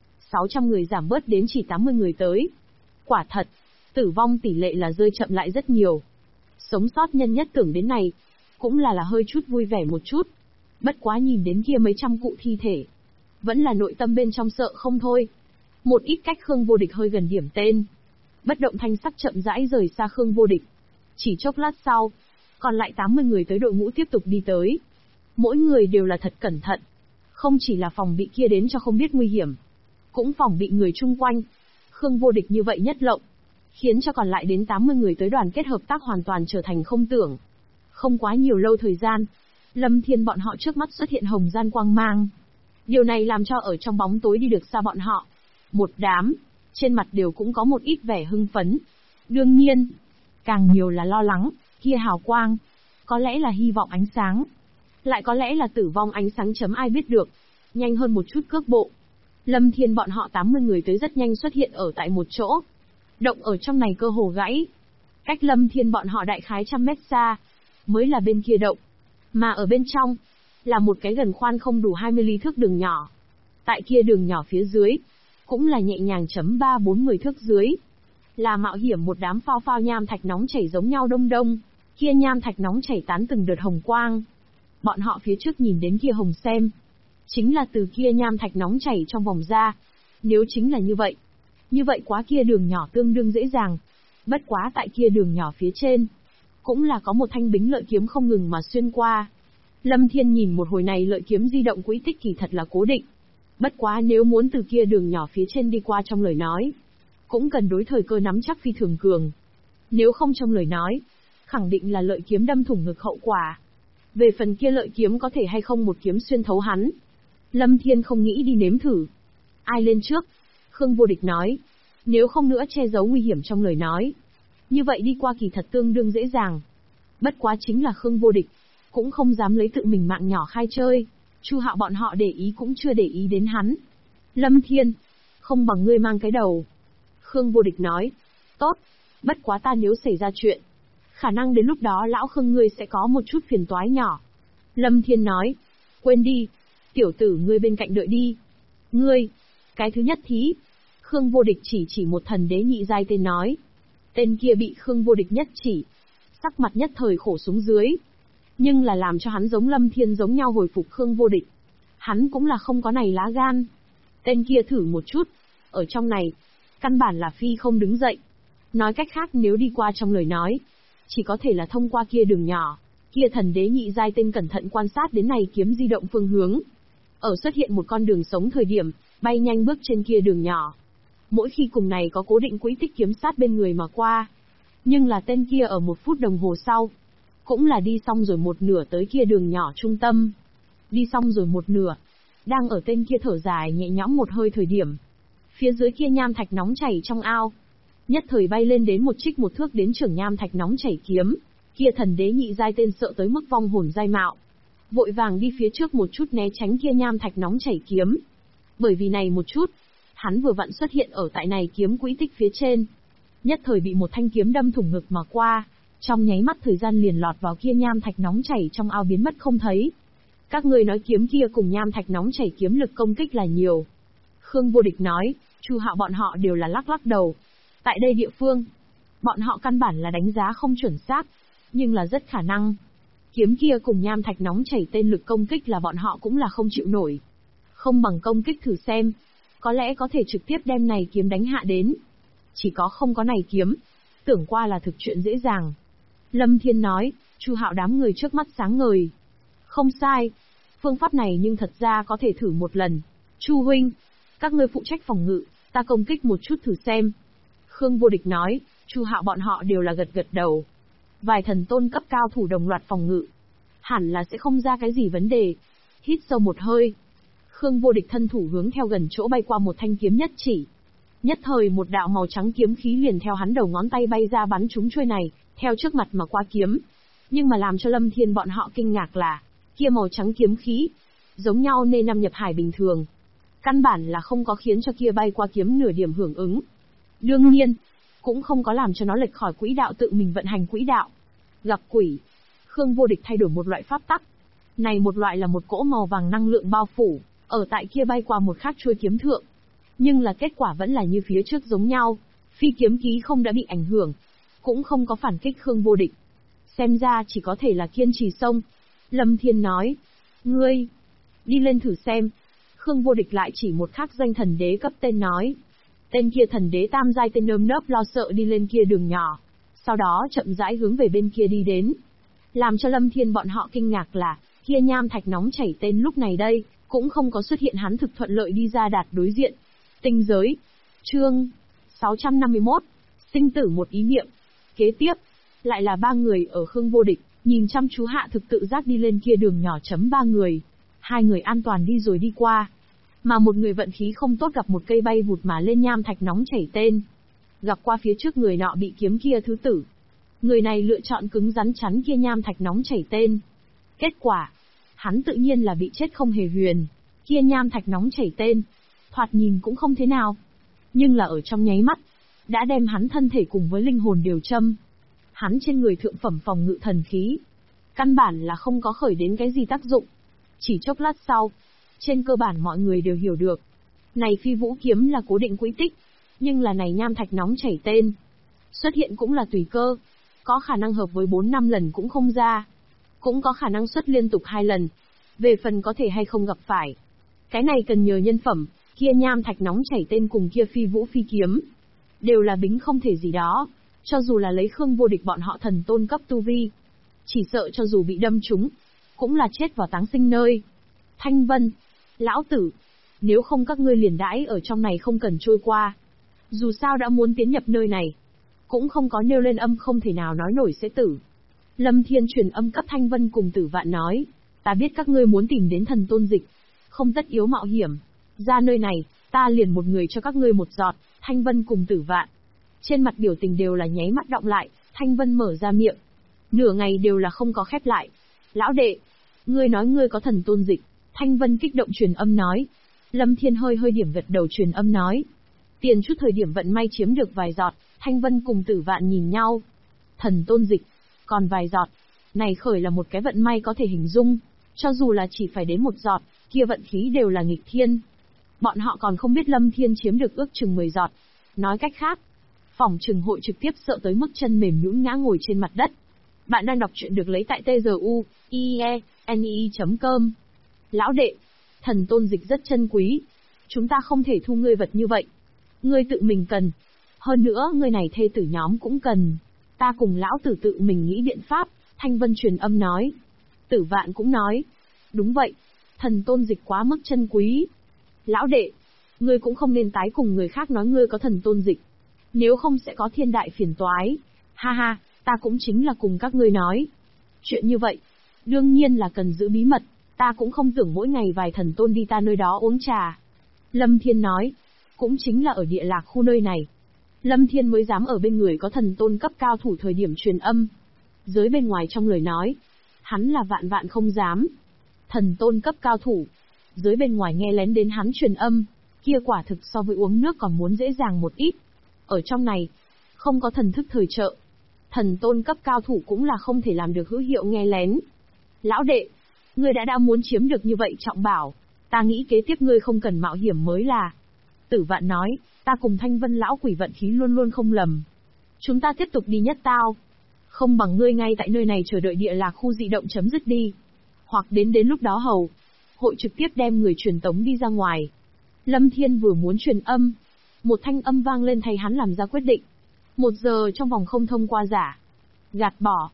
600 người giảm bớt đến chỉ 80 người tới. Quả thật, tử vong tỷ lệ là rơi chậm lại rất nhiều. Sống sót nhân nhất tưởng đến này, cũng là hơi chút vui vẻ một chút. Bất quá nhìn đến kia mấy trăm cụ thi thể, vẫn là nội tâm bên trong sợ không thôi. Một ít cách Khương Vô Địch hơi gần điểm tên. Bất động thanh sắc chậm rãi rời xa Khương Vô Địch. Chỉ chốc lát sau, còn lại 80 người tới đội ngũ tiếp tục đi tới. Mỗi người đều là thật cẩn thận. Không chỉ là phòng bị kia đến cho không biết nguy hiểm, cũng phòng bị người chung quanh. Khương Vô Địch như vậy nhất lộng, khiến cho còn lại đến 80 người tới đoàn kết hợp tác hoàn toàn trở thành không tưởng. Không quá nhiều lâu thời gian, Lâm Thiên bọn họ trước mắt xuất hiện hồng gian quang mang. Điều này làm cho ở trong bóng tối đi được xa bọn họ. Một đám, trên mặt đều cũng có một ít vẻ hưng phấn. Đương nhiên, càng nhiều là lo lắng, kia hào quang. Có lẽ là hy vọng ánh sáng. Lại có lẽ là tử vong ánh sáng chấm ai biết được. Nhanh hơn một chút cước bộ. Lâm Thiên bọn họ 80 người tới rất nhanh xuất hiện ở tại một chỗ. Động ở trong này cơ hồ gãy. Cách Lâm Thiên bọn họ đại khái 100 mét xa, mới là bên kia động. Mà ở bên trong, là một cái gần khoan không đủ 20 ly thước đường nhỏ. Tại kia đường nhỏ phía dưới, cũng là nhẹ nhàng chấm 3-4-10 thước dưới. Là mạo hiểm một đám phao phao nham thạch nóng chảy giống nhau đông đông. Kia nham thạch nóng chảy tán từng đợt hồng quang. Bọn họ phía trước nhìn đến kia hồng xem. Chính là từ kia nham thạch nóng chảy trong vòng ra. Nếu chính là như vậy quá kia đường nhỏ tương đương dễ dàng. Bất quá tại kia đường nhỏ phía trên, cũng là có một thanh bính lợi kiếm không ngừng mà xuyên qua. Lâm Thiên nhìn một hồi này lợi kiếm di động quỹ tích kỳ thật là cố định. Bất quá nếu muốn từ kia đường nhỏ phía trên đi qua trong lời nói, cũng cần đối thời cơ nắm chắc phi thường cường. Nếu không trong lời nói, khẳng định là lợi kiếm đâm thủng ngực hậu quả. Về phần kia lợi kiếm có thể hay không một kiếm xuyên thấu hắn, Lâm Thiên không nghĩ đi nếm thử. Ai lên trước? Khương Vô Địch nói. Nếu không nữa che giấu nguy hiểm trong lời nói, như vậy đi qua kỳ thật tương đương dễ dàng. Bất quá chính là Khương Vô Địch, cũng không dám lấy tự mình mạng nhỏ khai chơi. Chu Hạo bọn họ để ý cũng chưa để ý đến hắn. Lâm Thiên, không bằng ngươi mang cái đầu. Khương Vô Địch nói. Tốt, bất quá ta nếu xảy ra chuyện, khả năng đến lúc đó lão Khương ngươi sẽ có một chút phiền toái nhỏ. Lâm Thiên nói. Quên đi, tiểu tử ngươi bên cạnh đợi đi. Ngươi, cái thứ nhất thí. Khương Vô Địch chỉ một thần đế nhị giai tên nói. Tên kia bị Khương Vô Địch nhất chỉ, sắc mặt nhất thời khổ xuống dưới. Nhưng là làm cho hắn giống Lâm Thiên giống nhau hồi phục Khương Vô Địch. Hắn cũng là không có này lá gan. Tên kia thử một chút, ở trong này, căn bản là phi không đứng dậy. Nói cách khác nếu đi qua trong lời nói, chỉ có thể là thông qua kia đường nhỏ. Kia thần đế nhị giai tên cẩn thận quan sát đến này kiếm di động phương hướng. Ở xuất hiện một con đường sống thời điểm, bay nhanh bước trên kia đường nhỏ. Mỗi khi cùng này có cố định quỹ tích kiếm sát bên người mà qua. Nhưng là tên kia ở 1 phút đồng hồ sau, cũng là đi xong rồi một nửa tới kia đường nhỏ trung tâm. Đi xong rồi một nửa, đang ở tên kia thở dài nhẹ nhõm một hơi thời điểm. Phía dưới kia nham thạch nóng chảy trong ao, nhất thời bay lên đến một thước đến trưởng nham thạch nóng chảy kiếm. Kia thần đế nhị giai tên sợ tới mức vong hồn giai mạo, vội vàng đi phía trước một chút né tránh kia nham thạch nóng chảy kiếm. Bởi vì này một chút, hắn vừa vặn xuất hiện ở tại này kiếm quỹ tích phía trên, nhất thời bị một thanh kiếm đâm thủng ngực mà qua, trong nháy mắt thời gian liền lọt vào kia nham thạch nóng chảy trong ao biến mất không thấy. Các ngươi nói kiếm kia cùng nham thạch nóng chảy kiếm lực công kích là nhiều. Khương Vô Địch nói, Chu Hạo bọn họ đều là lắc lắc đầu. Tại đây địa phương, bọn họ căn bản là đánh giá không chuẩn xác, nhưng là rất khả năng. Kiếm kia cùng nham thạch nóng chảy tên lực công kích là bọn họ cũng là không chịu nổi. Không bằng công kích thử xem, có lẽ có thể trực tiếp đem này kiếm đánh hạ đến. Chỉ có không có này kiếm, tưởng qua là thực chuyện dễ dàng. Lâm Thiên nói, Chu Hạo đám người trước mắt sáng ngời. Không sai, phương pháp này nhưng thật ra có thể thử một lần. Chu huynh, các ngươi phụ trách phòng ngự, ta công kích một chút thử xem. Khương Vô Địch nói, Chu Hạo bọn họ đều là gật gật đầu. Vài thần tôn cấp cao thủ đồng loạt phòng ngự, hẳn là sẽ không ra cái gì vấn đề. Hít sâu một hơi, Khương Vô Địch thân thủ hướng theo gần chỗ bay qua một thanh kiếm nhất chỉ. Nhất thời một đạo màu trắng kiếm khí liền theo hắn đầu ngón tay bay ra bắn trúng chuôi này, theo trước mặt mà qua kiếm. Nhưng mà làm cho Lâm Thiên bọn họ kinh ngạc là, kia màu trắng kiếm khí, giống nhau nên năm nhập hải bình thường. Căn bản là không có khiến cho kia bay qua kiếm nửa điểm hưởng ứng. Đương nhiên, cũng không có làm cho nó lệch khỏi quỹ đạo tự mình vận hành quỹ đạo. Gặp quỷ, Khương Vô Địch thay đổi một loại pháp tắc. Này một loại là một cỗ màu vàng năng lượng bao phủ, ở tại kia bay qua một khác chuôi kiếm thượng. Nhưng là kết quả vẫn là như phía trước giống nhau, phi kiếm khí không đã bị ảnh hưởng, cũng không có phản kích Khương Vô Địch. Xem ra chỉ có thể là kiên trì xông. Lâm Thiên nói, ngươi, đi lên thử xem. Khương Vô Địch lại chỉ một khắc danh thần đế cấp tên nói. Tên kia thần đế tam giai tên nơm nớp lo sợ đi lên kia đường nhỏ, sau đó chậm rãi hướng về bên kia đi đến. Làm cho Lâm Thiên bọn họ kinh ngạc là, kia nham thạch nóng chảy tên lúc này đây, cũng không có xuất hiện hắn thực thuận lợi đi ra đạt đối diện. Tinh giới. Chương 651. Sinh tử một ý niệm. Kế tiếp, lại là 3 người ở Khương Vô Địch, nhìn chăm chú hạ thực tự giác đi lên kia đường nhỏ chấm 3 người. 2 người an toàn đi rồi đi qua, Mà một người vận khí không tốt gặp một cây bay vụt mà lên nham thạch nóng chảy tên. Gặp qua phía trước người nọ bị kiếm kia thứ tử. Người này lựa chọn cứng rắn chắn kia nham thạch nóng chảy tên. Kết quả, hắn tự nhiên là bị chết không hề huyền. Kia nham thạch nóng chảy tên, thoạt nhìn cũng không thế nào. Nhưng là ở trong nháy mắt, đã đem hắn thân thể cùng với linh hồn đều châm. Hắn trên người thượng phẩm phòng ngự thần khí. Căn bản là không có khởi đến cái gì tác dụng. Chỉ chốc lát sau, trên cơ bản mọi người đều hiểu được. Này phi vũ kiếm là cố định quỹ tích, nhưng là này nham thạch nóng chảy tên. Xuất hiện cũng là tùy cơ, có khả năng hợp với 4-5 lần cũng không ra. Cũng có khả năng xuất liên tục 2 lần. Về phần có thể hay không gặp phải. Cái này cần nhờ nhân phẩm, kia nham thạch nóng chảy tên cùng kia phi vũ phi kiếm. Đều là bính không thể gì đó, cho dù là lấy Khương Vô Địch bọn họ thần tôn cấp tu vi. Chỉ sợ cho dù bị đâm trúng, cũng là chết vào táng sinh nơi. Thanh Vân, lão tử, nếu không các ngươi liền đãi ở trong này không cần trôi qua. Dù sao đã muốn tiến nhập nơi này, cũng không có nêu lên âm không thể nào nói nổi sẽ tử. Lâm Thiên truyền âm cấp Thanh Vân cùng Tử Vạn nói, ta biết các ngươi muốn tìm đến thần tôn dịch, không tất yếu mạo hiểm. Ra nơi này, ta liền một người cho các ngươi một giọt. Thanh Vân cùng Tử Vạn. Trên mặt biểu tình đều là nháy mắt đọng lại, Thanh Vân mở ra miệng. Nửa ngày đều là không có khép lại. Lão đệ, ngươi nói ngươi có thần tôn dịch. Thanh Vân kích động truyền âm nói. Lâm Thiên hơi điểm gật đầu truyền âm nói. Tiền chút thời điểm vận may chiếm được vài giọt, Thanh Vân cùng Tử Vạn nhìn nhau. Thần tôn dịch, còn vài giọt. Này khởi là một cái vận may có thể hình dung. Cho dù là chỉ phải đến một giọt, kia vận khí đều là nghịch thiên. Bọn họ còn không biết Lâm Thiên chiếm được ước chừng 10 giọt. Nói cách khác, phỏng chừng hội trực tiếp sợ tới mức chân mềm nhũn ngã ngồi trên mặt đất. Bạn đang đọc chuyện được lấy tại tzu.ieni.com. Lão đệ, thần tôn dịch rất chân quý. Chúng ta không thể thu ngươi vật như vậy. Ngươi tự mình cần. Hơn nữa, ngươi này thê tử nhóm cũng cần. Ta cùng lão tử tự mình nghĩ biện pháp, Thanh Vân truyền âm nói. Tử Vạn cũng nói. Đúng vậy, thần tôn dịch quá mức chân quý. Lão đệ, ngươi cũng không nên tái cùng người khác nói ngươi có thần tôn dịch. Nếu không sẽ có thiên đại phiền toái. Ha ha, ta cũng chính là cùng các ngươi nói. Chuyện như vậy, đương nhiên là cần giữ bí mật, ta cũng không tưởng mỗi ngày vài thần tôn đi ta nơi đó uống trà. Lâm Thiên nói, cũng chính là ở địa lạc khu nơi này. Lâm Thiên mới dám ở bên người có thần tôn cấp cao thủ thời điểm truyền âm. Dưới bên ngoài trong lời nói, hắn là vạn vạn không dám. Thần tôn cấp cao thủ. Dưới bên ngoài nghe lén đến hắn truyền âm, kia quả thực so với uống nước còn muốn dễ dàng một ít. Ở trong này, không có thần thức thời trợ. Thần tôn cấp cao thủ cũng là không thể làm được hữu hiệu nghe lén. Lão đệ, ngươi đã muốn chiếm được như vậy trọng bảo, ta nghĩ kế tiếp ngươi không cần mạo hiểm mới là. Tử Vạn nói, ta cùng Thanh Vân lão quỷ vận khí luôn luôn không lầm. Chúng ta tiếp tục đi nhất tao. Không bằng ngươi ngay tại nơi này chờ đợi địa lạc khu dị động chấm dứt đi. Hoặc đến lúc đó hầu hội trực tiếp đem người truyền tống đi ra ngoài. Lâm Thiên vừa muốn truyền âm, một thanh âm vang lên thay hắn làm ra quyết định. 1 giờ trong vòng không thông qua giả. Gạt bỏ.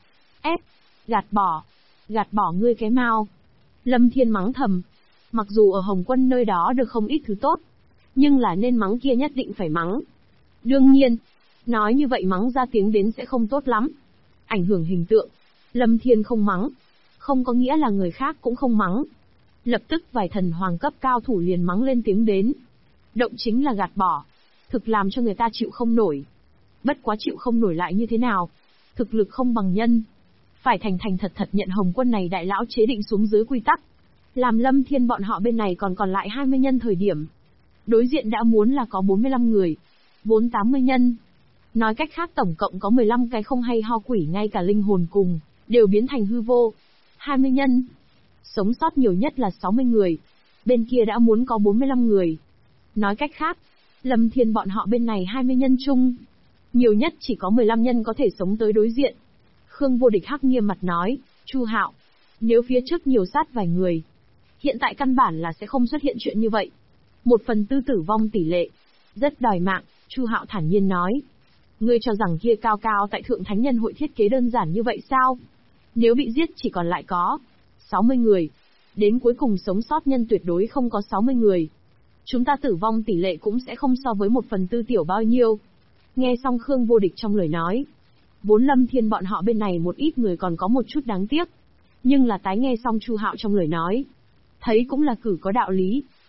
Gạt bỏ ngươi cái mau. Lâm Thiên mắng thầm. Mặc dù ở Hồng Quân nơi đó được không ít thứ tốt, nhưng là nên mắng kia nhất định phải mắng. Đương nhiên, nói như vậy mắng ra tiếng đến sẽ không tốt lắm. Ảnh hưởng hình tượng. Lâm Thiên không mắng, không có nghĩa là người khác cũng không mắng. Lập tức vài thần hoàng cấp cao thủ liền mắng lên tiếng đến. Động chính là gạt bỏ. Thực làm cho người ta chịu không nổi. Bất quá chịu không nổi lại như thế nào? Thực lực không bằng nhân. Phải thành thật nhận Hồng Quân này đại lão chế định xuống dưới quy tắc. Làm Lâm Thiên bọn họ bên này còn lại 20 nhân thời điểm. Đối diện đã muốn là có 45 người. Vốn 80 nhân. Nói cách khác tổng cộng có 15 cái không hay ho quỷ ngay cả linh hồn cùng, đều biến thành hư vô. 20 nhân. Sống sót nhiều nhất là 60 người. Bên kia đã muốn có 45 người. Nói cách khác, Lâm Thiên bọn họ bên này 20 nhân chung. Nhiều nhất chỉ có 15 nhân có thể sống tới đối diện. Khương Vô Địch hắc nghiêm mặt nói, Chu Hạo, nếu phía trước nhiều sát vài người, hiện tại căn bản là sẽ không xuất hiện chuyện như vậy. 1/4 tử vong tỷ lệ. Rất đòi mạng, Chu Hạo thản nhiên nói. Ngươi cho rằng kia cao tại Thượng Thánh Nhân hội thiết kế đơn giản như vậy sao? Nếu bị giết chỉ còn lại có 60 người. Đến cuối cùng sống sót nhân tuyệt đối không có 60 người. Chúng ta tử vong tỷ lệ cũng sẽ không so với 1/4 tiểu bao nhiêu. Nghe xong Khương Vô Địch trong lời nói. Vốn Lâm Thiên bọn họ bên này một ít người còn có một chút đáng tiếc. Nhưng là tái nghe xong Chu Hạo trong lời nói. Thấy cũng là cử có đạo lý,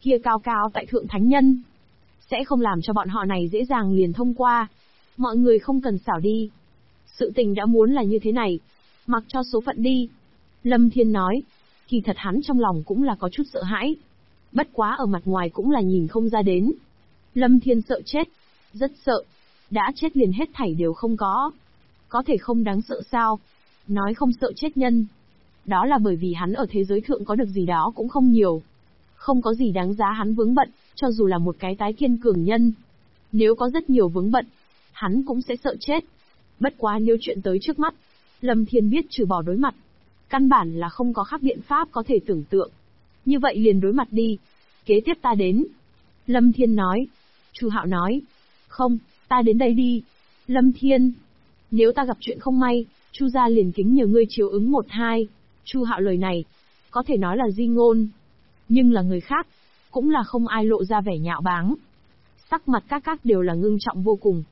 kia cao cao tại thượng thánh nhân. Sẽ không làm cho bọn họ này dễ dàng liền thông qua. Mọi người không cần xảo đi. Sự tình đã muốn là như thế này. Mặc cho số phận đi. Lâm Thiên nói. Kỳ thật hắn trong lòng cũng là có chút sợ hãi. Bất quá ở mặt ngoài cũng là nhìn không ra đến. Lâm Thiên sợ chết. Rất sợ. Đã chết liền hết thảy đều không có. Có thể không đáng sợ sao? Nói không sợ chết nhân. Đó là bởi vì hắn ở thế giới thượng có được gì đó cũng không nhiều. Không có gì đáng giá hắn vướng bận, cho dù là một cái tái kiên cường nhân. Nếu có rất nhiều vướng bận, hắn cũng sẽ sợ chết. Bất quá nếu chuyện tới trước mắt, Lâm Thiên biết trừ bỏ đối mặt. Căn bản là không có khác biện pháp có thể tưởng tượng. Như vậy liền đối mặt đi. Kế tiếp ta đến. Lâm Thiên nói. Chu Hạo nói. Không, ta đến đây đi. Lâm Thiên. Nếu ta gặp chuyện không may, Chu gia liền kính nhờ ngươi chiếu ứng 1-2. Chu Hạo lời này, có thể nói là di ngôn. Nhưng là người khác, cũng là không ai lộ ra vẻ nhạo báng. Sắc mặt các đều là ngưng trọng vô cùng.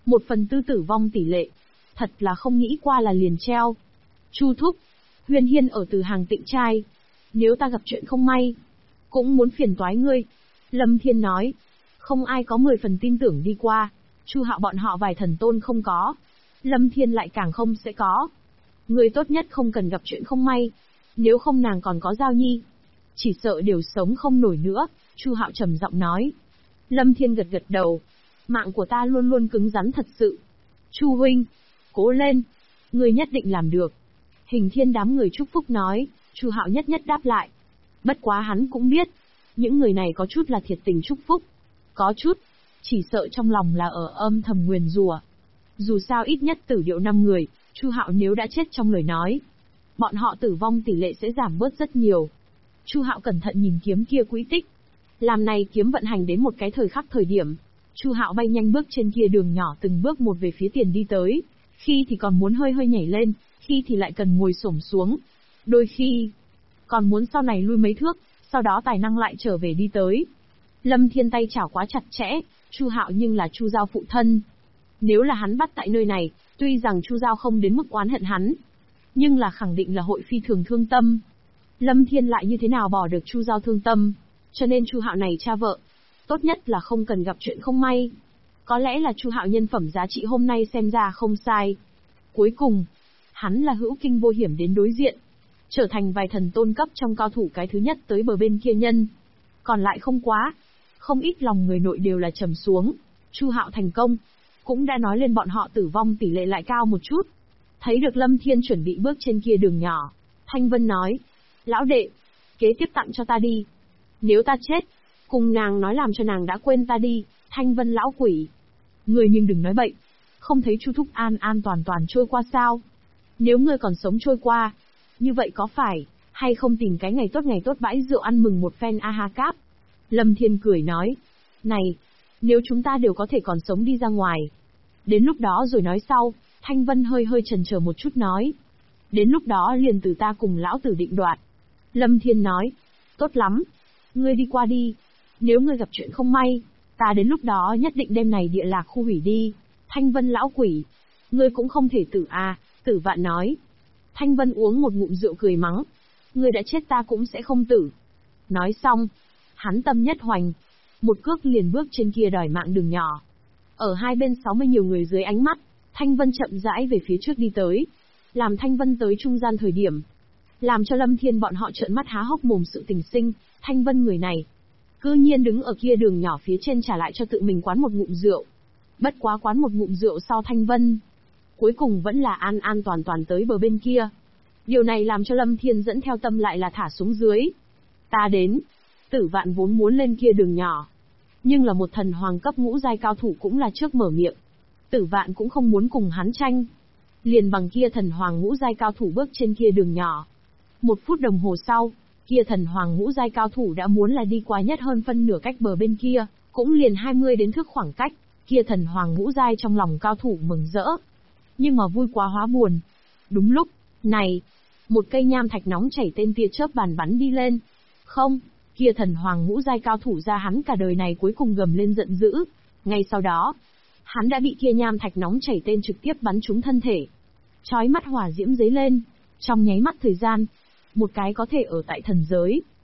1/4 tử vong tỷ lệ. Thật là không nghĩ qua là liền treo. Chu thúc, Huyền Hiên ở Từ Hàng Tịnh trai. Nếu ta gặp chuyện không may, cũng muốn phiền toái ngươi. Lâm Thiên nói. Không ai có 10 phần tin tưởng đi qua. Chu Hạo bọn họ vài thần tôn không có. Lâm Thiên lại càng không sẽ có. Ngươi tốt nhất không cần gặp chuyện không may. Nếu không nàng còn có Giao Nhi, chỉ sợ đều sống không nổi nữa. Chu Hạo trầm giọng nói. Lâm Thiên gật gật đầu. Mạng của ta luôn luôn cứng rắn thật sự. Chu huynh, cố lên. Ngươi nhất định làm được. Hình Thiên đám người chúc phúc nói. Chu Hạo nhất nhất đáp lại. Bất quá hắn cũng biết, những người này có chút là thiệt tình chúc phúc. Có chút, chỉ sợ trong lòng là ở âm thầm nguyền rủa. Dù sao ít nhất tử điệu 5 người, Chu Hạo nếu đã chết trong lời nói, bọn họ tử vong tỷ lệ sẽ giảm bớt rất nhiều. Chu Hạo cẩn thận nhìn kiếm kia quỹ tích. Làm này kiếm vận hành đến một cái thời khắc thời điểm, Chu Hạo bay nhanh bước trên kia đường nhỏ từng bước một về phía tiền đi tới, khi thì còn muốn hơi hơi nhảy lên, khi thì lại cần ngồi xổm xuống. Đôi khi còn muốn sau này lui mấy thước, sau đó tài năng lại trở về đi tới. Lâm Thiên tay chảo quá chặt chẽ, Chu Hạo nhưng là Chu Giao phụ thân. Nếu là hắn bắt tại nơi này, tuy rằng Chu Giao không đến mức oán hận hắn, nhưng là khẳng định là hội phi thường thương tâm. Lâm Thiên lại như thế nào bỏ được Chu Giao thương tâm, cho nên Chu Hạo này cha vợ, tốt nhất là không cần gặp chuyện không may. Có lẽ là Chu Hạo nhân phẩm giá trị hôm nay xem ra không sai. Cuối cùng, hắn là hữu kinh vô hiểm đến đối diện, trở thành vài thần tôn cấp trong cao thủ cái thứ nhất tới bờ bên kia nhân. Còn lại không quá, không ít lòng người nội đều là trầm xuống. Chu Hạo thành công, cũng đã nói lên bọn họ tử vong tỷ lệ lại cao một chút. Thấy được Lâm Thiên chuẩn bị bước trên kia đường nhỏ, Thanh Vân nói, lão đệ, kế tiếp tặng cho ta đi. Nếu ta chết, cùng nàng nói làm cho nàng đã quên ta đi. Thanh Vân lão quỷ, người nhưng đừng nói bậy, không thấy Chu thúc an an toàn toàn trôi qua sao? Nếu ngươi còn sống trôi qua, như vậy có phải hay không tìm cái ngày tốt bãi rượu ăn mừng một phen a ha cáp? Lâm Thiên cười nói, này, nếu chúng ta đều có thể còn sống đi ra ngoài, đến lúc đó rồi nói sau. Thanh Vân hơi hơi chần chờ một chút nói, đến lúc đó liền từ ta cùng lão tử định đoạt. Lâm Thiên nói, tốt lắm, ngươi đi qua đi, nếu ngươi gặp chuyện không may, ta đến lúc đó nhất định đem này địa lạc khu hủy đi. Thanh Vân lão quỷ, ngươi cũng không thể tử à? Tử Vạn nói. Thanh Vân uống một ngụm rượu cười mắng, ngươi đã chết ta cũng sẽ không tử. Nói xong, hắn tâm nhất hoành, một cước liền bước trên kia đòi mạng đường nhỏ. Ở hai bên 60 nhiều người dưới ánh mắt, Thanh Vân chậm rãi về phía trước đi tới. Làm Thanh Vân tới trung gian thời điểm, làm cho Lâm Thiên bọn họ trợn mắt há hốc mồm sự tình sinh. Thanh Vân người này, cư nhiên đứng ở kia đường nhỏ phía trên trả lại cho tự mình quán một ngụm rượu. Bất quá quán một ngụm rượu sau Thanh Vân, cuối cùng vẫn là an an toàn toàn tới bờ bên kia. Điều này làm cho Lâm Thiên dẫn theo tâm lại là thả xuống dưới. Ta đến. Tử Vạn vốn muốn lên kia đường nhỏ, nhưng là một thần hoàng cấp ngũ giai cao thủ cũng là trước mở miệng. Tử Vạn cũng không muốn cùng hắn tranh, liền bằng kia thần hoàng ngũ giai cao thủ bước trên kia đường nhỏ. 1 phút đồng hồ sau, kia thần hoàng ngũ giai cao thủ đã muốn là đi qua nhất hơn phân nửa cách bờ bên kia, cũng liền 20 đến thước khoảng cách. Kia thần hoàng ngũ giai trong lòng cao thủ mừng rỡ, nhưng mà vui quá hóa buồn. Đúng lúc này, một cây nham thạch nóng chảy tên tia chớp bàn bắn đi lên. Không, kia thần hoàng ngũ giai cao thủ ra hắn cả đời này cuối cùng gầm lên giận dữ. Ngay sau đó, hắn đã bị kia nham thạch nóng chảy tên trực tiếp bắn trúng thân thể. Chói mắt hỏa diễm giấy lên, trong nháy mắt thời gian, một cái có thể ở tại thần giới,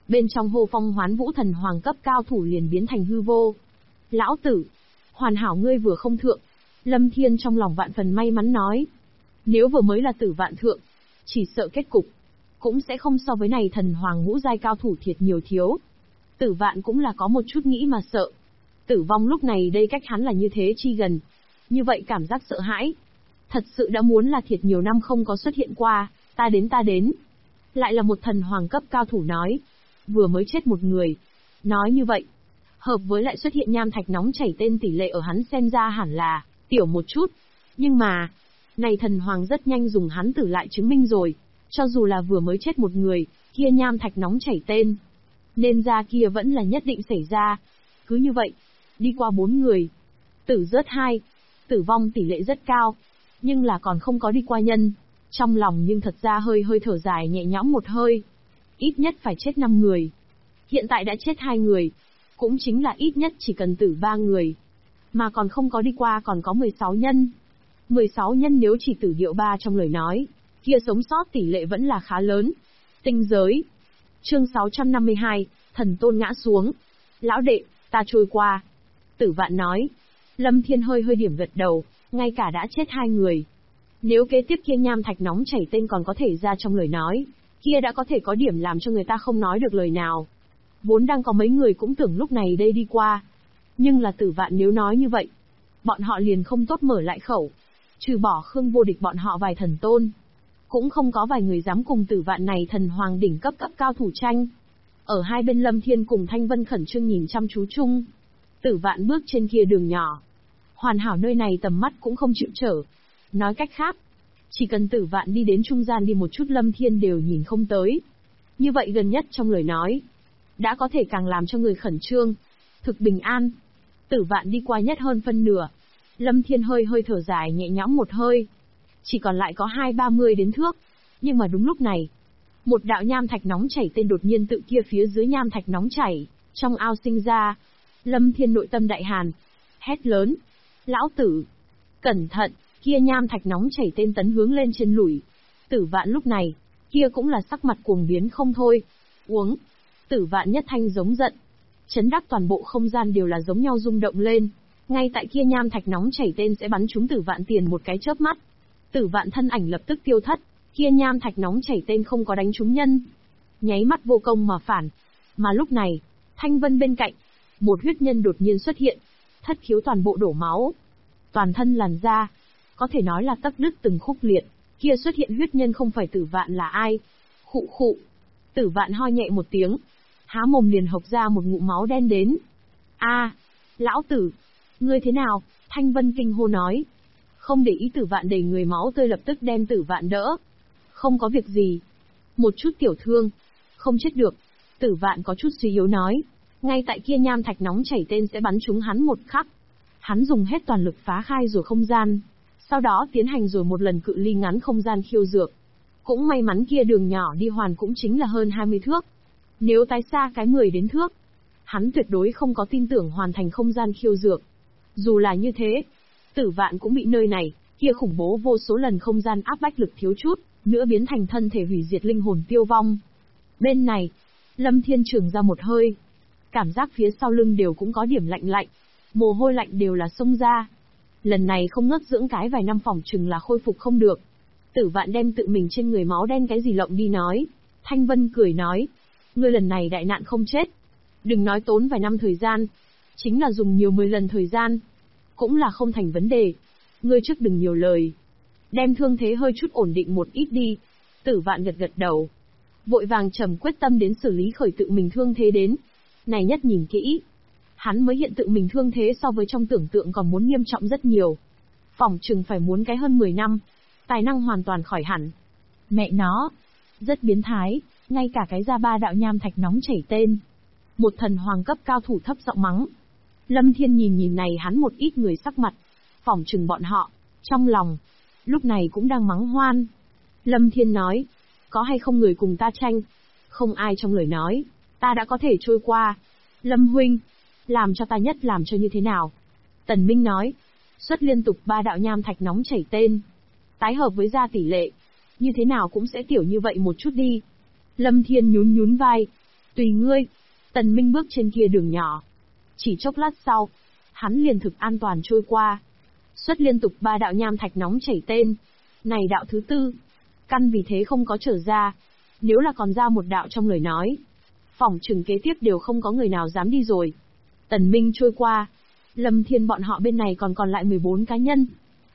Bên trong Hô Phong Hoán Vũ thần hoàng cấp cao thủ liền biến thành hư vô. Lão tử, hoàn hảo ngươi vừa không thượng. Lâm Thiên trong lòng vạn phần may mắn nói. Nếu vừa mới là tử vạn thượng, chỉ sợ kết cục cũng sẽ không so với này thần hoàng ngũ giai cao thủ thiệt nhiều thiếu. Tử vạn cũng là có một chút nghĩ mà sợ. Tử vong lúc này đây cách hắn là như thế chi gần. Như vậy cảm giác sợ hãi. Thật sự đã muốn là thiệt nhiều năm không có xuất hiện qua, ta đến. Lại là một thần hoàng cấp cao thủ nói. Vừa mới chết một người. Nói như vậy, hợp với lại xuất hiện nham thạch nóng chảy tên tỷ lệ ở hắn xem ra hẳn là tiểu một chút. Nhưng mà, này thần hoàng rất nhanh dùng hắn tử lại chứng minh rồi. Cho dù là vừa mới chết một người, kia nham thạch nóng chảy tên, nên ra kia vẫn là nhất định xảy ra. Cứ như vậy, đi qua 4 người, tử rớt 2, tử vong tỷ lệ rất cao, nhưng là còn không có đi qua nhân. Trong lòng nhưng thật ra hơi thở dài nhẹ nhõm một hơi. Ít nhất phải chết 5 người. Hiện tại đã chết 2 người, cũng chính là ít nhất chỉ cần tử 3 người. Mà còn không có đi qua còn có 16 nhân. 16 nhân nếu chỉ tử điệu 3 trong lời nói, kia sống sót tỷ lệ vẫn là khá lớn. Tinh giới. Chương 652, thần tôn ngã xuống. Lão đệ, ta trôi qua. Tử vạn nói. Lâm Thiên hơi điểm gật đầu, ngay cả đã chết 2 người. Nếu kế tiếp kia nham thạch nóng chảy tên còn có thể ra trong lời nói, kia đã có thể có điểm làm cho người ta không nói được lời nào. Vốn đang có mấy người cũng tưởng lúc này đây đi qua. Nhưng là tử vạn nếu nói như vậy, bọn họ liền không tốt mở lại khẩu. Trừ bỏ Khương Vô Địch bọn họ vài thần tôn, cũng không có vài người dám cùng tử vạn này thần hoàng đỉnh cấp cao thủ tranh. Ở hai bên Lâm Thiên cùng Thanh Vân khẩn trương nhìn chăm chú chung. Tử vạn bước trên kia đường nhỏ. Hoàn hảo nơi này tầm mắt cũng không chịu trở. Nói cách khác, chỉ cần tử vạn đi đến trung gian đi một chút Lâm Thiên đều nhìn không tới. Như vậy gần nhất trong lời nói, đã có thể càng làm cho người khẩn trương. Thực bình an. Tử vạn đi qua nhất hơn phân nửa. Lâm Thiên hơi thở dài nhẹ nhõm một hơi. Chỉ còn lại có 20-30 đến thước. Nhưng mà đúng lúc này, một đạo nham thạch nóng chảy tên đột nhiên tự kia phía dưới nham thạch nóng chảy, trong ao sinh ra. Lâm Thiên nội tâm đại hàn, hét lớn. Lão tử, cẩn thận, kia nham thạch nóng chảy tên tấn hướng lên trên lũi. Tử vạn lúc này, kia cũng là sắc mặt cuồng biến không thôi. Uống. Tử vạn nhất thanh giống giận. Chấn đắc toàn bộ không gian đều là giống nhau rung động lên. Ngay tại kia nham thạch nóng chảy tên sẽ bắn trúng tử vạn tiền một cái chớp mắt. Tử vạn thân ảnh lập tức tiêu thất, kia nham thạch nóng chảy tên không có đánh trúng nhân. Nháy mắt vô công mà phản. Mà lúc này, Thanh Vân bên cạnh, một huyết nhân đột nhiên xuất hiện, thất khiếu toàn bộ đổ máu. Toàn thân làn da, có thể nói là tấc đứt từng khúc liệt, kia xuất hiện huyết nhân không phải tử vạn là ai. Khụ khụ. Tử vạn ho nhẹ một tiếng, há mồm liền hộc ra một ngụm máu đen đến. A, lão tử, ngươi thế nào? Thanh Vân kinh hô nói. Không để ý tử vạn đầy người máu tươi lập tức đem tử vạn đỡ. Không có việc gì. Một chút tiểu thương. Không chết được. Tử vạn có chút suy yếu nói. Ngay tại kia nham thạch nóng chảy tên sẽ bắn trúng hắn một khắc. Hắn dùng hết toàn lực phá khai rồi không gian. Sau đó tiến hành rồi một lần cự ly ngắn không gian khiêu dược. Cũng may mắn kia đường nhỏ đi hoàn cũng chính là hơn 20 thước. Nếu tái xa cái 10 đến thước, hắn tuyệt đối không có tin tưởng hoàn thành không gian khiêu dược. Dù là như thế, tử vạn cũng bị nơi này, kia khủng bố vô số lần không gian áp bách lực thiếu chút, nữa biến thành thân thể hủy diệt linh hồn tiêu vong. Bên này, Lâm Thiên trường ra một hơi. Cảm giác phía sau lưng đều cũng có điểm lạnh lạnh. Mồ hôi lạnh đều là xông ra. Lần này không ngất dưỡng cái vài năm phòng chừng là khôi phục không được. Tử vạn đem tự mình trên người máu đen cái gì lộng đi nói. Thanh Vân cười nói. Ngươi lần này đại nạn không chết. Đừng nói tốn vài năm thời gian. Chính là dùng nhiều 10 lần thời gian. Cũng là không thành vấn đề. Ngươi trước đừng nhiều lời. Đem thương thế hơi chút ổn định một ít đi. Tử vạn gật đầu. Vội vàng trầm quyết tâm đến xử lý khởi tự mình thương thế đến. Này nhất nhìn kỹ. Hắn mới hiện tự mình thương thế so với trong tưởng tượng còn muốn nghiêm trọng rất nhiều. Phỏng chừng phải muốn cái hơn 10 năm. Tài năng hoàn toàn khỏi hẳn. Mẹ nó. Rất biến thái. Ngay cả cái ra 3 đạo nham thạch nóng chảy tên. Một thần hoàng cấp cao thủ thấp giọng mắng. Lâm Thiên nhìn này hắn một ít người sắc mặt. Phỏng chừng bọn họ, trong lòng, lúc này cũng đang mắng hoan. Lâm Thiên nói. Có hay không người cùng ta tranh? Không ai trong lời nói. Ta đã có thể trôi qua. Lâm huynh, làm cho ta nhất làm cho như thế nào? Tần Minh nói. Xuất liên tục 3 đạo nham thạch nóng chảy tên. Tái hợp với ra tỷ lệ. Như thế nào cũng sẽ tiểu như vậy một chút đi. Lâm Thiên nhún vai. Tùy ngươi. Tần Minh bước trên kia đường nhỏ. Chỉ chốc lát sau, hắn liền thực an toàn trôi qua. Xuất liên tục 3 đạo nham thạch nóng chảy tên. Này đạo thứ 4. Căn vì thế không có trở ra. Nếu là còn ra một đạo trong lời nói, phỏng chừng kế tiếp đều không có người nào dám đi rồi. Tần Minh trôi qua. Lâm Thiên bọn họ bên này còn lại 14 cá nhân.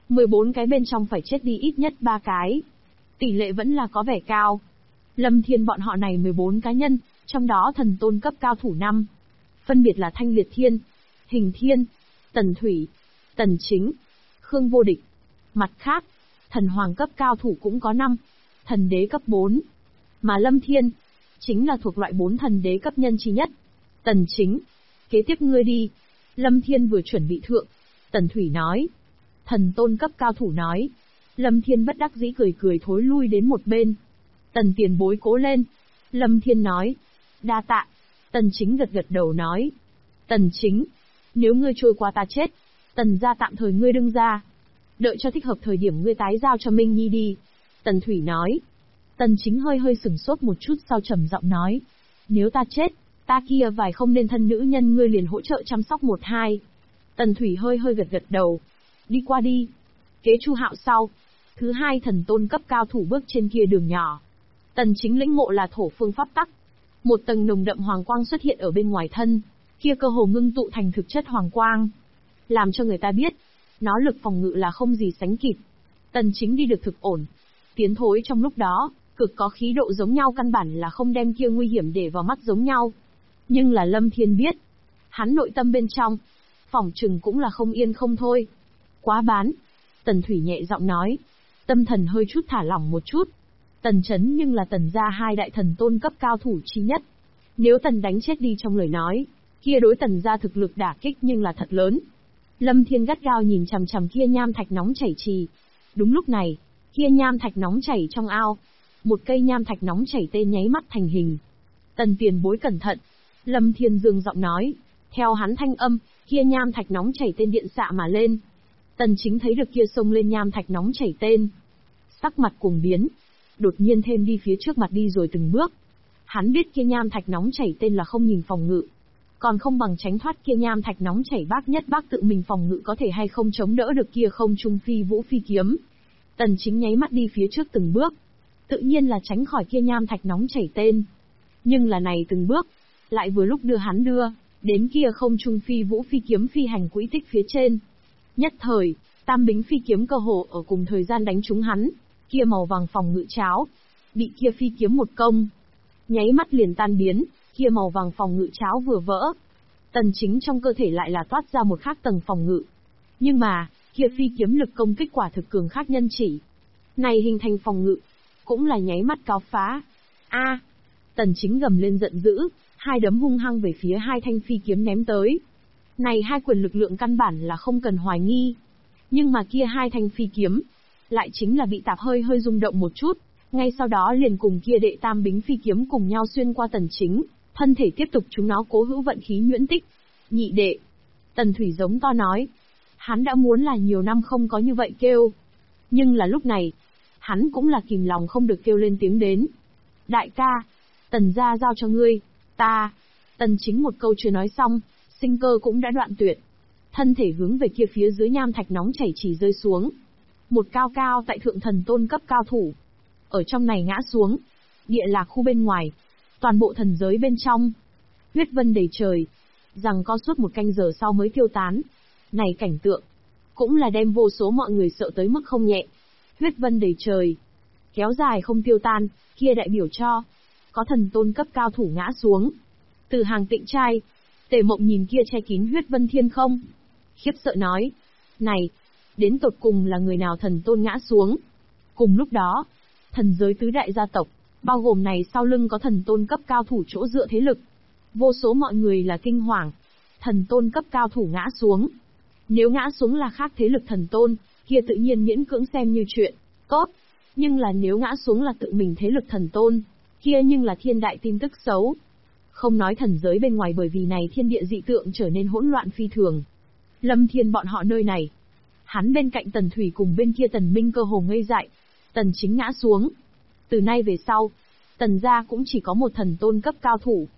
14 cái bên trong phải chết đi ít nhất 3 cái. Tỷ lệ vẫn là có vẻ cao. Lâm Thiên bọn họ này 14 cá nhân, trong đó thần tôn cấp cao thủ 5. Phân biệt là Thanh Liệt Thiên, Hình Thiên, Tần Thủy, Tần Chính, Khương Vô Địch. Mặt khác, thần hoàng cấp cao thủ cũng có 5, thần đế cấp 4. Mà Lâm Thiên, chính là thuộc loại 4 thần đế cấp nhân chi nhất. Tần Chính, kế tiếp ngươi đi. Lâm Thiên vừa chuẩn bị thượng. Tần Thủy nói. Thần tôn cấp cao thủ nói. Lâm Thiên bất đắc dĩ cười cười thối lui đến một bên. Tần tiền bối cố lên. Lâm Thiên nói. Đa tạ. Tần Chính gật gật đầu nói. Tần Chính, nếu ngươi trôi qua ta chết, Tần gia tạm thời ngươi đương ra. Đợi cho thích hợp thời điểm ngươi tái giao cho Minh Nhi đi. Tần Thủy nói. Tần Chính hơi sửng sốt một chút sau trầm giọng nói. Nếu ta chết, ta kia vài không nên thân nữ nhân ngươi liền hỗ trợ chăm sóc 1-2. Tần Thủy hơi gật gật đầu. Đi qua đi. Kế Chu Hạo sau. Thứ 2 thần tôn cấp cao thủ bước trên kia đường nhỏ. Tần Chính lĩnh ngộ là thổ phương pháp tắc. Một tầng nồng đậm hoàng quang xuất hiện ở bên ngoài thân. Kia cơ hồ ngưng tụ thành thực chất hoàng quang. Làm cho người ta biết, nó lực phòng ngự là không gì sánh kịp. Tần Chính đi được thực ổn. Tiến thối trong lúc đó, cực có khí độ giống nhau căn bản là không đem kia nguy hiểm để vào mắt giống nhau. Nhưng là Lâm Thiên biết, hắn nội tâm bên trong, phỏng chừng cũng là không yên không thôi. Quá bán. Tần Thủy nhẹ giọng nói. Tâm thần hơi chút thả lỏng một chút. Tần Chấn nhưng là Tần gia 2 đại thần tôn cấp cao thủ chi nhất. Nếu Tần đánh chết đi trong lời nói, kia đối Tần gia thực lực đả kích nhưng là thật lớn. Lâm Thiên gắt gao nhìn chằm chằm kia nham thạch nóng chảy trì. Đúng lúc này, kia nham thạch nóng chảy trong ao, một cây nham thạch nóng chảy tên nháy mắt thành hình. Tần tiền bối cẩn thận. Lâm Thiên dương giọng nói. Theo hắn thanh âm, kia nham thạch nóng chảy tên điện xạ mà lên. Tần Chính thấy được kia sông lên nham thạch nóng chảy tên. Sắc mặt cuồng biến. Đột nhiên thêm đi phía trước mặt đi rồi từng bước. Hắn biết kia nham thạch nóng chảy tên là không nhìn phòng ngự. Còn không bằng tránh thoát kia nham thạch nóng chảy bác tự mình phòng ngự có thể hay không chống đỡ được kia không trung phi vũ phi kiếm. Tần Chính nháy mắt đi phía trước từng bước. Tự nhiên là tránh khỏi kia nham thạch nóng chảy tên. Nhưng là này từng bước, lại vừa lúc hắn đưa, đến kia không trung phi vũ phi kiếm phi hành quỹ tích phía trên. Nhất thời, tam bính phi kiếm cơ hồ ở cùng thời gian đánh trúng hắn, kia màu vàng phòng ngự cháo, bị kia phi kiếm một công. Nháy mắt liền tan biến, kia màu vàng phòng ngự cháo vừa vỡ. Tần Chính trong cơ thể lại là toát ra một khác tầng phòng ngự. Nhưng mà, kia phi kiếm lực công kích quả thực cường khác nhân chỉ. Này hình thành phòng ngự, cũng là nháy mắt cáo phá. A! Tần Chính gầm lên giận dữ, 2 đấm hung hăng về phía 2 thanh phi kiếm ném tới. Này 2 quyền lực lượng căn bản là không cần hoài nghi. Nhưng mà kia 2 thanh phi kiếm, lại chính là bị tạp hơi rung động một chút, ngay sau đó liền cùng kia đệ tam bính phi kiếm cùng nhau xuyên qua Tần Chính, thân thể tiếp tục chúng nó cố hữu vận khí nhuyễn tích. Nhị đệ. Tần Thủy giống to nói. Hắn đã muốn là nhiều năm không có như vậy kêu. Nhưng là lúc này, hắn cũng là kìm lòng không được kêu lên tiếng đến. Đại ca, Tần gia giao cho ngươi, ta. Tần Chính một câu chưa nói xong, sinh cơ cũng đã đoạn tuyệt. Thân thể hướng về kia phía dưới nham thạch nóng chảy chỉ rơi xuống. Một cao cao tại thượng thần tôn cấp cao thủ. Ở trong này ngã xuống. Địa lạc khu bên ngoài. Toàn bộ thần giới bên trong. Huyết vân đầy trời. Rằng có suốt một canh giờ sau mới tiêu tán. Này cảnh tượng. Cũng là đem vô số mọi người sợ tới mức không nhẹ. Huyết vân đầy trời. Kéo dài không tiêu tan. Kia đại biểu cho. Có thần tôn cấp cao thủ ngã xuống. Từ hàng Tịnh Trai. Tề Mộng nhìn kia che kín huyết vân thiên không. Khiếp sợ nói. Này. Đến tột cùng là người nào thần tôn ngã xuống. Cùng lúc đó. Thần giới tứ đại gia tộc. Bao gồm này sau lưng có thần tôn cấp cao thủ chỗ dựa thế lực. Vô số mọi người là kinh hoàng. Thần tôn cấp cao thủ ngã xuống. Nếu ngã xuống là khác thế lực thần tôn, kia tự nhiên miễn cưỡng xem như chuyện tốt. Nhưng là nếu ngã xuống là tự mình thế lực thần tôn, kia nhưng là thiên đại tin tức xấu. Không nói thần giới bên ngoài bởi vì này thiên địa dị tượng trở nên hỗn loạn phi thường. Lâm Thiên bọn họ nơi này. Hắn bên cạnh Tần Thủy cùng bên kia Tần Minh cơ hồ ngây dại. Tần Chính ngã xuống. Từ nay về sau, Tần gia cũng chỉ có một thần tôn cấp cao thủ.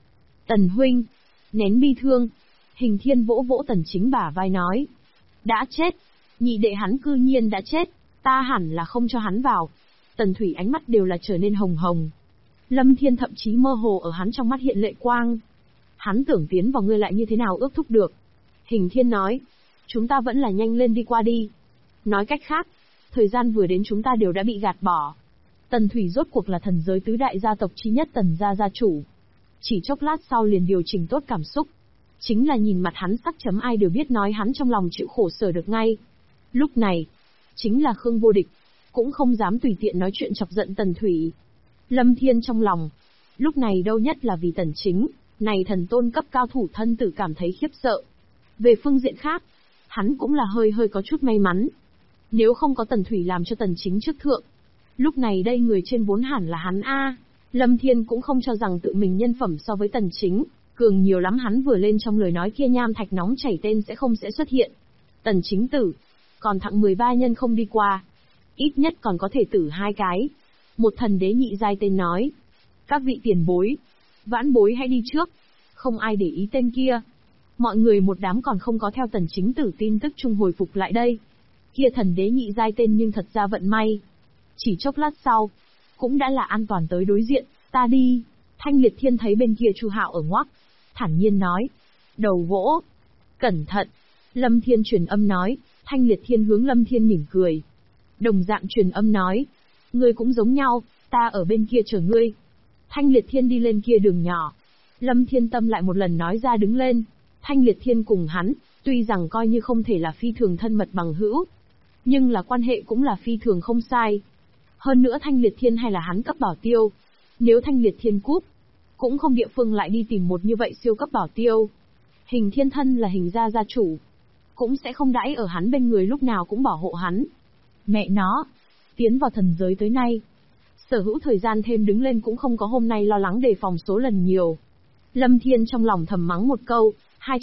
Tần huynh, nén bi thương. Hình Thiên vỗ vỗ Tần Chính bả vai nói. Đã chết. Nhị đệ hắn cư nhiên đã chết. Ta hẳn là không cho hắn vào. Tần Thủy ánh mắt đều là trở nên hồng hồng. Lâm Thiên thậm chí mơ hồ ở hắn trong mắt hiện lệ quang. Hắn tưởng tiến vào ngươi lại như thế nào ước thúc được. Hình Thiên nói. Chúng ta vẫn là nhanh lên đi qua đi. Nói cách khác, thời gian vừa đến chúng ta đều đã bị gạt bỏ. Tần Thủy rốt cuộc là thần giới tứ đại gia tộc chi nhất Tần gia gia chủ. Chỉ chốc lát sau liền điều chỉnh tốt cảm xúc. Chính là nhìn mặt hắn sắc chấm ai đều biết nói hắn trong lòng chịu khổ sở được ngay. Lúc này, chính là Khương Vô Địch, cũng không dám tùy tiện nói chuyện chọc giận Tần Thủy. Lâm Thiên trong lòng, lúc này đâu nhất là vì Tần Chính, này thần tôn cấp cao thủ thân tử cảm thấy khiếp sợ. Về phương diện khác, hắn cũng là hơi có chút may mắn. Nếu không có Tần Thủy làm cho Tần Chính trước thượng, lúc này đây người trên vốn hẳn là hắn a. Lâm Thiên cũng không cho rằng tự mình nhân phẩm so với Tần Chính cường nhiều lắm, hắn vừa lên trong lời nói kia nham thạch nóng chảy tên sẽ không sẽ xuất hiện. Tần Chính tử, còn thặng 13 nhân không đi qua, ít nhất còn có thể tử 2 cái. Một thần đế nhị giai tên nói, các vị tiền bối, vãn bối hãy đi trước. Không ai để ý tên kia. Mọi người một đám còn không có theo Tần Chính tử tin tức chung hồi phục lại đây. Kia thần đế nhị giai tên nhưng thật ra vận may. Chỉ chốc lát sau, cũng đã là an toàn tới đối diện, ta đi. Thanh Liệt Thiên thấy bên kia Chu Hạo ở ngoắc, thản nhiên nói, đầu gỗ, cẩn thận. Lâm Thiên truyền âm nói, Thanh Liệt Thiên hướng Lâm Thiên mỉm cười. Đồng dạng truyền âm nói, ngươi cũng giống nhau, ta ở bên kia chờ ngươi. Thanh Liệt Thiên đi lên kia đường nhỏ. Lâm Thiên tâm lại một lần nói ra đứng lên. Thanh Liệt Thiên cùng hắn, tuy rằng coi như không thể là phi thường thân mật bằng hữu, nhưng là quan hệ cũng là phi thường không sai. Hơn nữa Thanh Liệt Thiên hay là hắn cấp bảo tiêu. Nếu Thanh Liệt Thiên cúp, cũng không địa phương lại đi tìm một như vậy siêu cấp bảo tiêu. Hình Thiên thân là Hình gia gia chủ, cũng sẽ không đãi ở hắn bên người lúc nào cũng bảo hộ hắn. Mẹ nó, tiến vào thần giới tới nay, sở hữu thời gian thêm đứng lên cũng không có hôm nay lo lắng đề phòng số lần nhiều. Lâm Thiên trong lòng thầm mắng một câu,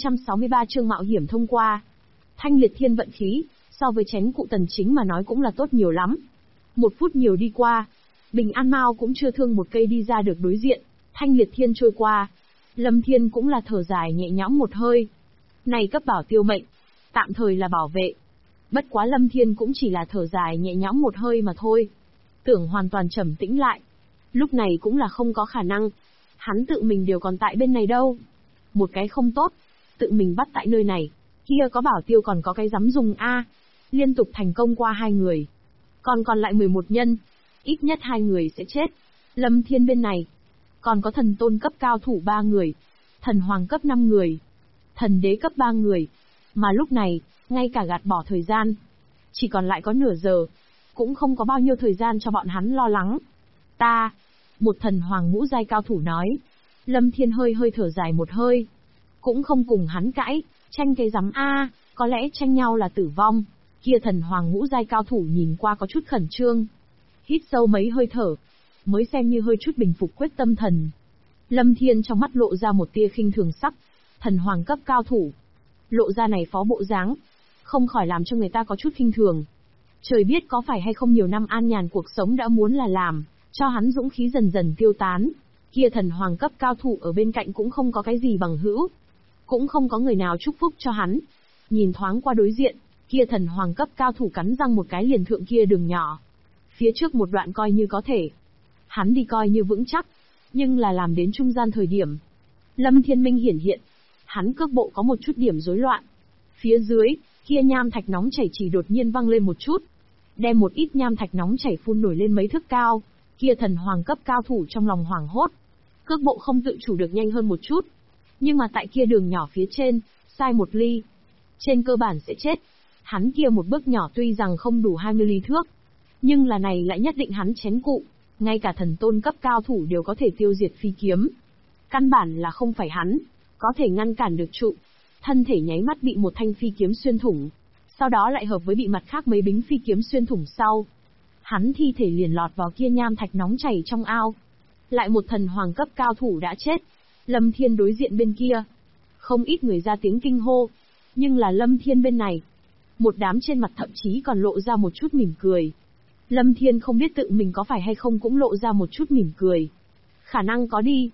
263 chương mạo hiểm thông qua. Thanh Liệt Thiên vận khí, so với chén cụ Tần Chính mà nói cũng là tốt nhiều lắm. 1 phút nhiều đi qua, Bình An Mao cũng chưa thương một cây đi ra được đối diện. Thanh Liệt Thiên trôi qua, Lâm Thiên cũng là thở dài nhẹ nhõm một hơi. Này cấp bảo tiêu mệnh, tạm thời là bảo vệ. Bất quá Lâm Thiên cũng chỉ là thở dài nhẹ nhõm một hơi mà thôi. Tưởng hoàn toàn trầm tĩnh lại, lúc này cũng là không có khả năng. Hắn tự mình đều còn tại bên này đâu. Một cái không tốt, tự mình bắt tại nơi này, kia có bảo tiêu còn có cái dám dùng a. Liên tục thành công qua 2 người, còn lại 11 nhân, ít nhất 2 người sẽ chết. Lâm Thiên bên này, còn có thần tôn cấp cao thủ 3 người, thần hoàng cấp 5 người, thần đế cấp 3 người. Mà lúc này, ngay cả gạt bỏ thời gian, chỉ còn lại có nửa giờ, cũng không có bao nhiêu thời gian cho bọn hắn lo lắng. Một thần hoàng ngũ giai cao thủ nói. Lâm Thiên hơi thở dài một hơi, cũng không cùng hắn cãi, tranh cái rắm a, có lẽ tranh nhau là tử vong. Kia thần hoàng ngũ giai cao thủ nhìn qua có chút khẩn trương, hít sâu mấy hơi thở, mới xem như hơi chút bình phục quyết tâm thần. Lâm Thiên trong mắt lộ ra một tia khinh thường sắc, thần hoàng cấp cao thủ, lộ ra này phó bộ dáng, không khỏi làm cho người ta có chút khinh thường. Trời biết có phải hay không nhiều năm an nhàn cuộc sống đã muốn là làm cho hắn dũng khí dần dần tiêu tán. Kia thần hoàng cấp cao thủ ở bên cạnh cũng không có cái gì bằng hữu, cũng không có người nào chúc phúc cho hắn. Nhìn thoáng qua đối diện, kia thần hoàng cấp cao thủ cắn răng một cái liền thượng kia đường nhỏ. Phía trước một đoạn coi như có thể, hắn đi coi như vững chắc, nhưng là làm đến trung gian thời điểm, Lâm Thiên Minh hiển hiện, hắn cước bộ có một chút điểm rối loạn. Phía dưới, kia nham thạch nóng chảy chỉ đột nhiên văng lên một chút, đem một ít nham thạch nóng chảy phun nổi lên mấy thước cao. Kia thần hoàng cấp cao thủ trong lòng hoảng hốt, cước bộ không tự chủ được nhanh hơn một chút, nhưng mà tại kia đường nhỏ phía trên, sai một ly, trên cơ bản sẽ chết. Hắn kia một bước nhỏ tuy rằng không đủ 20 ly thước, nhưng là này lại nhất định hắn chén cụ, ngay cả thần tôn cấp cao thủ đều có thể tiêu diệt phi kiếm. Căn bản là không phải hắn có thể ngăn cản được trụ, thân thể nháy mắt bị một thanh phi kiếm xuyên thủng, sau đó lại hợp với bị mặt khác mấy bính phi kiếm xuyên thủng sau, hắn thi thể liền lọt vào kia nham thạch nóng chảy trong ao. Lại một thần hoàng cấp cao thủ đã chết. Lâm Thiên đối diện bên kia, không ít người ra tiếng kinh hô, nhưng là Lâm Thiên bên này, một đám trên mặt thậm chí còn lộ ra một chút mỉm cười. Lâm Thiên không biết tự mình có phải hay không cũng lộ ra một chút mỉm cười. Khả năng có đi.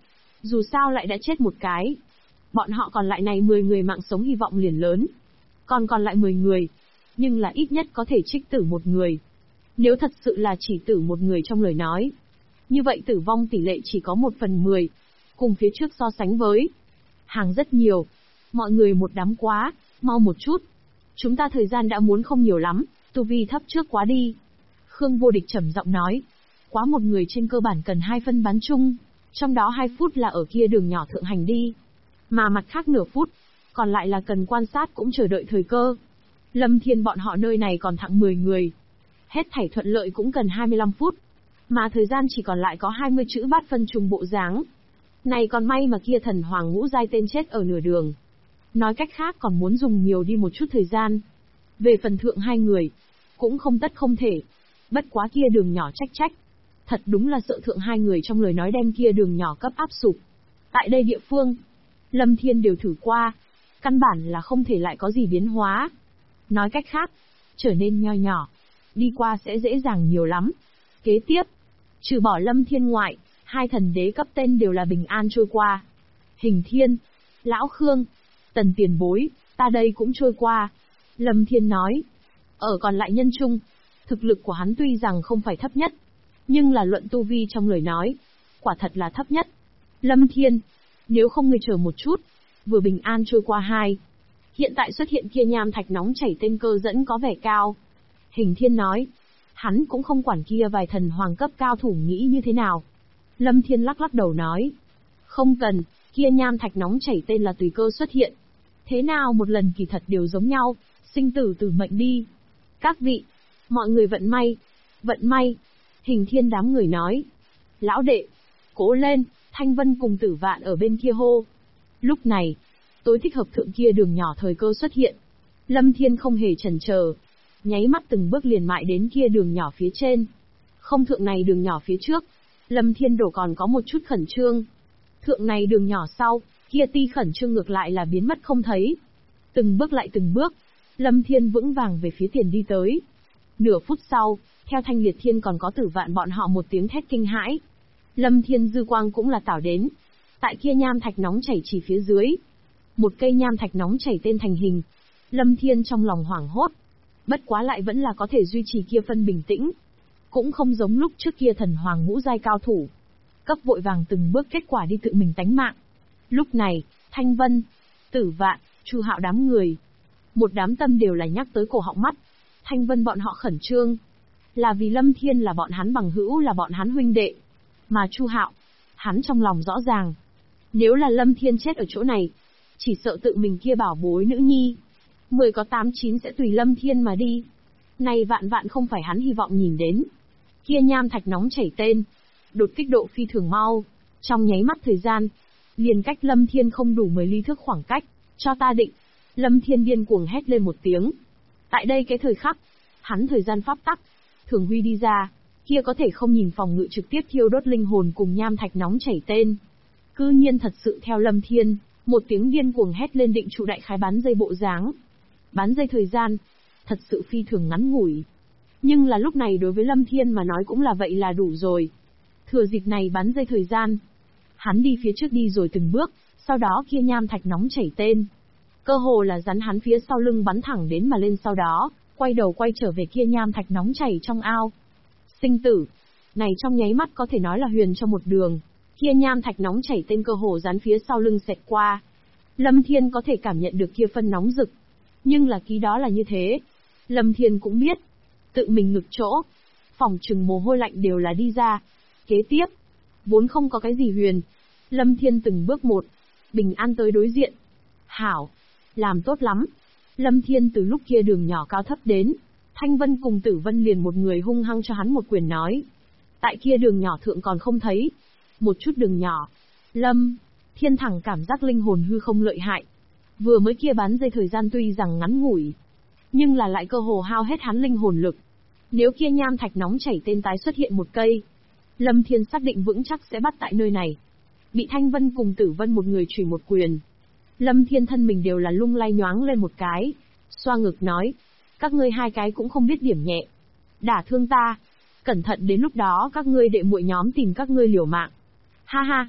Dù sao lại đã chết một cái. Bọn họ còn lại này 10 người mạng sống hy vọng liền lớn. Còn lại 10 người. Nhưng là ít nhất có thể trích tử một người. Nếu thật sự là chỉ tử một người trong lời nói. Như vậy tử vong tỷ lệ chỉ có 1/10. Cùng phía trước so sánh với. Hàng rất nhiều. Mọi người một đám quá, mau một chút. Chúng ta thời gian đã muốn không nhiều lắm, tu vi thấp trước quá đi. Khương Vô Địch trầm giọng nói. Quá một người trên cơ bản cần 2 phân bán chung. Trong đó 2 phút là ở kia đường nhỏ thượng hành đi. Mà mặt khác nửa phút, còn lại là cần quan sát cũng chờ đợi thời cơ. Lâm Thiên bọn họ nơi này còn thẳng 10 người. Hết thảy thuận lợi cũng cần 25 phút. Mà thời gian chỉ còn lại có 20 chữ bát phân trùng bộ dáng. Này còn may mà kia thần hoàng ngũ giai tên chết ở nửa đường. Nói cách khác còn muốn dùng nhiều đi một chút thời gian. Về phần thượng 2 người, cũng không tất không thể. Bất quá kia đường nhỏ trách. Thật đúng là sợ thượng 2 người trong lời nói đem kia đường nhỏ cấp áp sụp. Tại đây địa phương, Lâm Thiên đều thử qua. Căn bản là không thể lại có gì biến hóa. Nói cách khác, trở nên nho nhỏ. Đi qua sẽ dễ dàng nhiều lắm. Kế tiếp, trừ bỏ Lâm Thiên ngoại, 2 thần đế cấp tên đều là bình an trôi qua. Hình Thiên, Lão Khương, Tần tiền bối, ta đây cũng trôi qua. Lâm Thiên nói. Ở còn lại nhân chung, thực lực của hắn tuy rằng không phải thấp nhất, nhưng là luận tu vi trong lời nói, quả thật là thấp nhất. Lâm Thiên, nếu không ngươi chờ một chút, vừa bình an trôi qua 2. Hiện tại xuất hiện kia nham thạch nóng chảy tên cơ dẫn có vẻ cao. Hình Thiên nói. Hắn cũng không quản kia vài thần hoàng cấp cao thủ nghĩ như thế nào. Lâm Thiên lắc đầu nói. Không cần, kia nham thạch nóng chảy tên là tùy cơ xuất hiện. Thế nào một lần kỳ thật đều giống nhau, sinh tử tử mệnh đi. Các vị, mọi người vận may. Hình Thiên đám người nói. Lão đệ, cố lên, Thanh Vân cùng Tử Vạn ở bên kia hô. Lúc này, tối thích hợp thượng kia đường nhỏ thời cơ xuất hiện. Lâm Thiên không hề chần chờ, nháy mắt từng bước liền mại đến kia đường nhỏ phía trên. Không thượng này đường nhỏ phía trước, Lâm Thiên đổ còn có một chút khẩn trương. Thượng này đường nhỏ sau, kia ti khẩn trương ngược lại là biến mất không thấy. Từng bước lại từng bước, Lâm Thiên vững vàng về phía tiền đi tới. Nửa phút sau, theo Thanh Liệt Thiên còn có Tử Vạn bọn họ một tiếng thét kinh hãi. Lâm Thiên dư quang cũng là tảo đến. Tại kia nham thạch nóng chảy chỉ phía dưới. Một cây nham thạch nóng chảy tên thành hình. Lâm Thiên trong lòng hoảng hốt. Bất quá lại vẫn là có thể duy trì kia phân bình tĩnh. Cũng không giống lúc trước kia thần hoàng ngũ giai cao thủ. Cấp vội vàng từng bước kết quả đi tự mình tánh mạng. Lúc này, Thanh Vân, Tử Vạn, Chu Hạo đám người. Một đám tâm đều là nhắc tới cổ họng mắt. Thanh Vân bọn họ khẩn trương. Là vì Lâm Thiên là bọn hắn bằng hữu, là bọn hắn huynh đệ. Mà Chu Hạo, hắn trong lòng rõ ràng. Nếu là Lâm Thiên chết ở chỗ này, chỉ sợ tự mình kia bảo bối nữ nhi. 10 có 8 9 sẽ tùy Lâm Thiên mà đi. Này vạn không phải hắn hy vọng nhìn đến. Kia nham thạch nóng chảy tên. Đột kích độ phi thường mau. Trong nháy mắt thời gian, liền cách Lâm Thiên không đủ 10 ly thước khoảng cách. Cho ta định. Lâm Thiên điên cuồng hét lên một tiếng. Tại đây cái thời khắc, hắn thời gian pháp tắc, thường huy đi ra. Kia có thể không nhìn phòng ngự trực tiếp thiêu đốt linh hồn cùng nham thạch nóng chảy tên. Cư nhiên thật sự theo Lâm Thiên, một tiếng điên cuồng hét lên định trụ đại khái bán dây bộ dáng. Bán dây thời gian, thật sự phi thường ngắn ngủi. Nhưng là lúc này đối với Lâm Thiên mà nói cũng là vậy là đủ rồi. Thừa dịp này bán dây thời gian, hắn đi phía trước đi rồi từng bước, sau đó kia nham thạch nóng chảy tên. Cơ hồ là rắn hắn phía sau lưng bắn thẳng đến mà lên, sau đó, quay đầu quay trở về kia nham thạch nóng chảy trong ao. Sinh tử, này trong nháy mắt có thể nói là huyền cho một đường. Kia nham thạch nóng chảy tên cơ hồ rắn phía sau lưng xẹt qua. Lâm Thiên có thể cảm nhận được kia phân nóng rực. Nhưng là ký đó là như thế. Lâm Thiên cũng biết. Tự mình ngực chỗ. Phòng trừng mồ hôi lạnh đều là đi ra. Kế tiếp. Vốn không có cái gì huyền. Lâm Thiên từng bước một. Bình an tới đối diện. Hảo. Làm tốt lắm. Lâm Thiên từ lúc kia đường nhỏ cao thấp đến. Thanh Vân cùng Tử Vân liền một người hung hăng cho hắn một quyền nói. Tại kia đường nhỏ thượng còn không thấy. Một chút đường nhỏ. Lâm Thiên thẳng cảm giác linh hồn hư không lợi hại. Vừa mới kia bán dây thời gian tuy rằng ngắn ngủi, nhưng là lại cơ hồ hao hết hắn linh hồn lực. Nếu kia nham thạch nóng chảy tên tái xuất hiện một cây, Lâm Thiên xác định vững chắc sẽ bắt tại nơi này. Bị Thanh Vân cùng Tử Vân một người chửi một quyền. Lâm Thiên thân mình đều là lung lay nhoáng lên một cái, xoa ngực nói, các ngươi 2 cái cũng không biết điểm nhẹ. Đả thương ta, cẩn thận đến lúc đó các ngươi đệ muội nhóm tìm các ngươi liều mạng. Ha ha,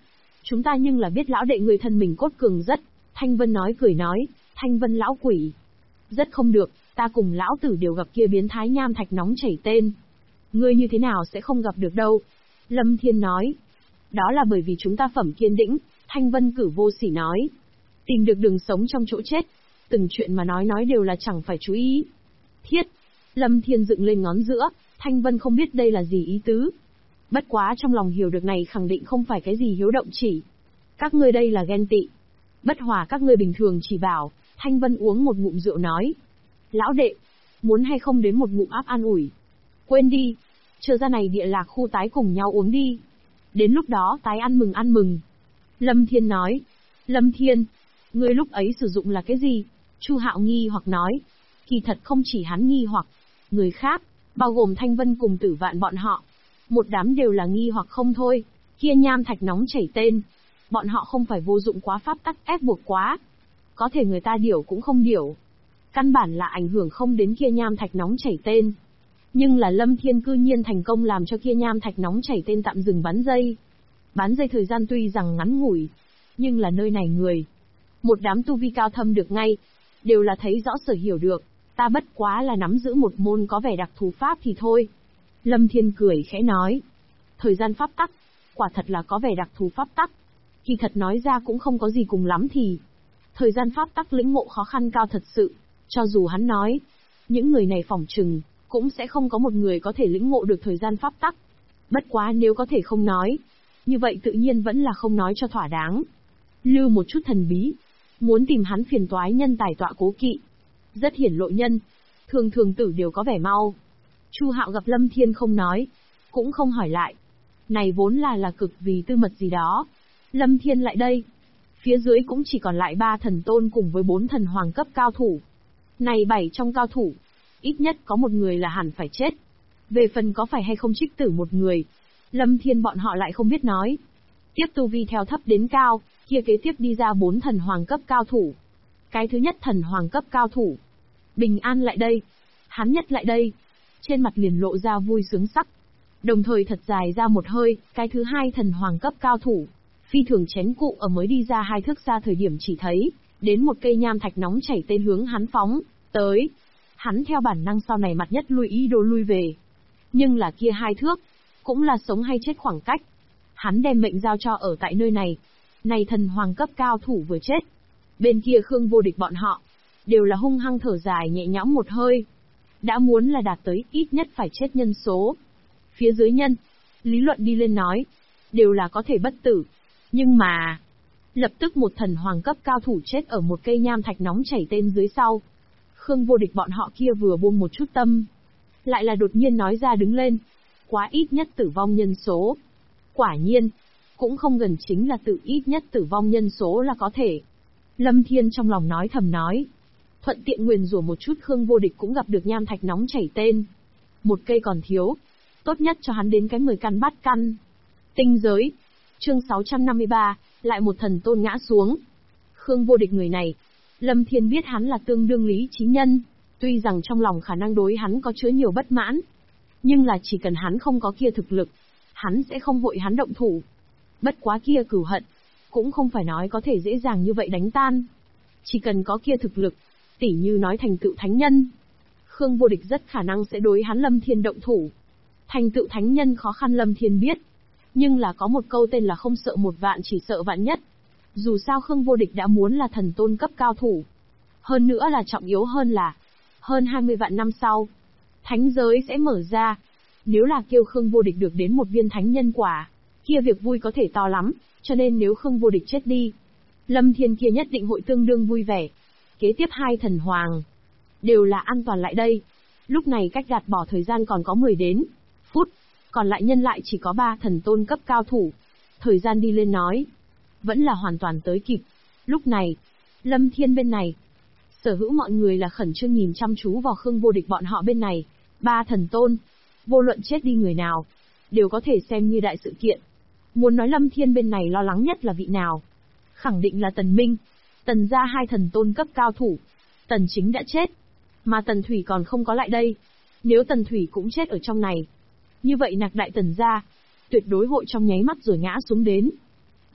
Chúng ta nhưng là biết lão đệ người thân mình cốt cường rất. Thanh Vân cười nói, Thanh Vân lão quỷ. Rất không được, ta cùng lão tử đều gặp kia biến thái nham thạch nóng chảy tên. Ngươi như thế nào sẽ không gặp được đâu? Lâm Thiên nói. Đó là bởi vì chúng ta phẩm kiên đĩnh, Thanh Vân cử vô sỉ nói. Tìm được đường sống trong chỗ chết. Từng chuyện mà nói đều là chẳng phải chú ý. Thiết. Lâm Thiên dựng lên ngón giữa, Thanh Vân không biết đây là gì ý tứ. Bất quá trong lòng hiểu được này khẳng định không phải cái gì hiếu động chỉ. Các ngươi đây là ghen tị. Bất hòa các ngươi bình thường chỉ bảo, Thanh Vân uống một ngụm rượu nói. Lão đệ, muốn hay không đến một ngụm áp an ủi. Quên đi, chờ ra này địa lạc khu tái cùng nhau uống đi. Đến lúc đó tái ăn mừng. Lâm Thiên nói. Lâm Thiên, ngươi lúc ấy sử dụng là cái gì? Chu Hạo nghi hoặc nói. Kỳ thật không chỉ hắn nghi hoặc, người khác, bao gồm Thanh Vân cùng Tử Vạn bọn họ. Một đám đều là nghi hoặc không thôi. Kia nham thạch nóng chảy tên. Bọn họ không phải vô dụng quá pháp tắc ép buộc quá. Có thể người ta điểu cũng không điểu. Căn bản là ảnh hưởng không đến kia nham thạch nóng chảy tên. Nhưng là Lâm Thiên cư nhiên thành công làm cho kia nham thạch nóng chảy tên tạm dừng bắn dây. Bắn dây thời gian tuy rằng ngắn ngủi, nhưng là nơi này người. Một đám tu vi cao thâm được ngay, đều là thấy rõ sở hiểu được, ta bất quá là nắm giữ một môn có vẻ đặc thù pháp thì thôi. Lâm Thiên cười khẽ nói. Thời gian pháp tắc, quả thật là có vẻ đặc thù pháp tắc. Kỳ thật nói ra cũng không có gì cùng lắm thì. Thời gian pháp tắc lĩnh ngộ khó khăn cao thật sự, cho dù hắn nói. Những người này phỏng chừng, cũng sẽ không có một người có thể lĩnh ngộ được thời gian pháp tắc. Bất quá nếu có thể không nói, như vậy tự nhiên vẫn là không nói cho thỏa đáng. Lưu một chút thần bí, muốn tìm hắn phiền toái nhân tài tọa cố kỵ. Rất hiển lộ nhân, thường tử đều có vẻ mau. Chu Hạo gặp Lâm Thiên không nói, cũng không hỏi lại. Này vốn là cực vì tư mật gì đó. Lâm Thiên lại đây. Phía dưới cũng chỉ còn lại 3 thần tôn cùng với 4 thần hoàng cấp cao thủ. Này 7 trong cao thủ, ít nhất có một người là hẳn phải chết. Về phần có phải hay không trích tử một người, Lâm Thiên bọn họ lại không biết nói. Tiếp tu vi theo thấp đến cao, kia kế tiếp đi ra 4 thần hoàng cấp cao thủ. Cái thứ nhất thần hoàng cấp cao thủ. Bình An lại đây. Hắn nhất lại đây. Trên mặt liền lộ ra vui sướng sắc. Đồng thời thật dài ra một hơi, cái thứ hai thần hoàng cấp cao thủ. Phi thường chén cụ ở mới đi ra 2 thước xa thời điểm chỉ thấy, đến một cây nham thạch nóng chảy tên hướng hắn phóng, tới. Hắn theo bản năng sau này mặt nhất lui ý đồ lui về. Nhưng là kia 2 thước, cũng là sống hay chết khoảng cách. Hắn đem mệnh giao cho ở tại nơi này. Này thần hoàng cấp cao thủ vừa chết. Bên kia Khương Vô Địch bọn họ, đều là hung hăng thở dài nhẹ nhõm một hơi. Đã muốn là đạt tới ít nhất phải chết nhân số. Phía dưới nhân, lý luận đi lên nói, đều là có thể bất tử. Nhưng mà, lập tức một thần hoàng cấp cao thủ chết ở một cây nham thạch nóng chảy tên dưới sau. Khương Vô Địch bọn họ kia vừa buông một chút tâm, lại là đột nhiên nói ra đứng lên. Quá ít nhất tử vong nhân số. Quả nhiên, cũng không gần chính là tự ít nhất tử vong nhân số là có thể. Lâm Thiên trong lòng nói thầm nói. Thuận tiện nguyền rủa một chút Khương Vô Địch cũng gặp được nham thạch nóng chảy tên. Một cây còn thiếu. Tốt nhất cho hắn đến cái 10 căn bát căn. Tinh giới. Chương 653, lại một thần tôn ngã xuống. Khương Vô Địch người này, Lâm Thiên biết hắn là tương đương lý trí nhân. Tuy rằng trong lòng khả năng đối hắn có chứa nhiều bất mãn. Nhưng là chỉ cần hắn không có kia thực lực, hắn sẽ không vội hắn động thủ. Bất quá kia cửu hận, cũng không phải nói có thể dễ dàng như vậy đánh tan. Chỉ cần có kia thực lực, tỉ như nói thành tựu thánh nhân. Khương Vô Địch rất khả năng sẽ đối hắn Lâm Thiên động thủ. Thành tựu thánh nhân khó khăn Lâm Thiên biết. Nhưng là có một câu tên là không sợ một vạn chỉ sợ vạn nhất. Dù sao Khương Vô Địch đã muốn là thần tôn cấp cao thủ. Hơn nữa là trọng yếu hơn là, hơn 20 vạn năm sau, thánh giới sẽ mở ra. Nếu là kêu Khương Vô Địch được đến một viên thánh nhân quả, kia việc vui có thể to lắm, cho nên nếu Khương Vô Địch chết đi, Lâm Thiên kia nhất định hội tương đương vui vẻ. Kế tiếp 2 thần hoàng, đều là an toàn lại đây. Lúc này cách gạt bỏ thời gian còn có 10 đến phút, còn lại nhân lại chỉ có 3 thần tôn cấp cao thủ. Thời gian đi lên nói, vẫn là hoàn toàn tới kịp. Lúc này, Lâm Thiên bên này, sở hữu mọi người là khẩn trương nhìn chăm chú vào Khương Vô Địch bọn họ bên này. 3 thần tôn, vô luận chết đi người nào, đều có thể xem như đại sự kiện. Muốn nói Lâm Thiên bên này lo lắng nhất là vị nào? Khẳng định là Tần Minh. Tần gia 2 thần tôn cấp cao thủ. Tần Chính đã chết, mà Tần Thủy còn không có lại đây. Nếu Tần Thủy cũng chết ở trong này, như vậy nặc đại Tần gia, tuyệt đối hội trong nháy mắt rồi ngã xuống đến.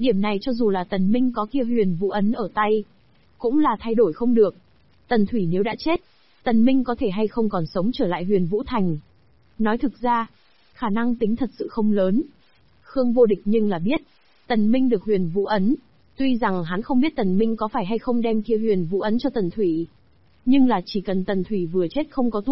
Điểm này cho dù là Tần Minh có kia huyền vũ ấn ở tay, cũng là thay đổi không được. Tần Thủy nếu đã chết, Tần Minh có thể hay không còn sống trở lại Huyền Vũ Thành. Nói thực ra, khả năng tính thật sự không lớn. Khương Vô Địch nhưng là biết, Tần Minh được Huyền Vũ ấn, tuy rằng hắn không biết Tần Minh có phải hay không đem kia Huyền Vũ ấn cho Tần Thủy, nhưng là chỉ cần Tần Thủy vừa chết không có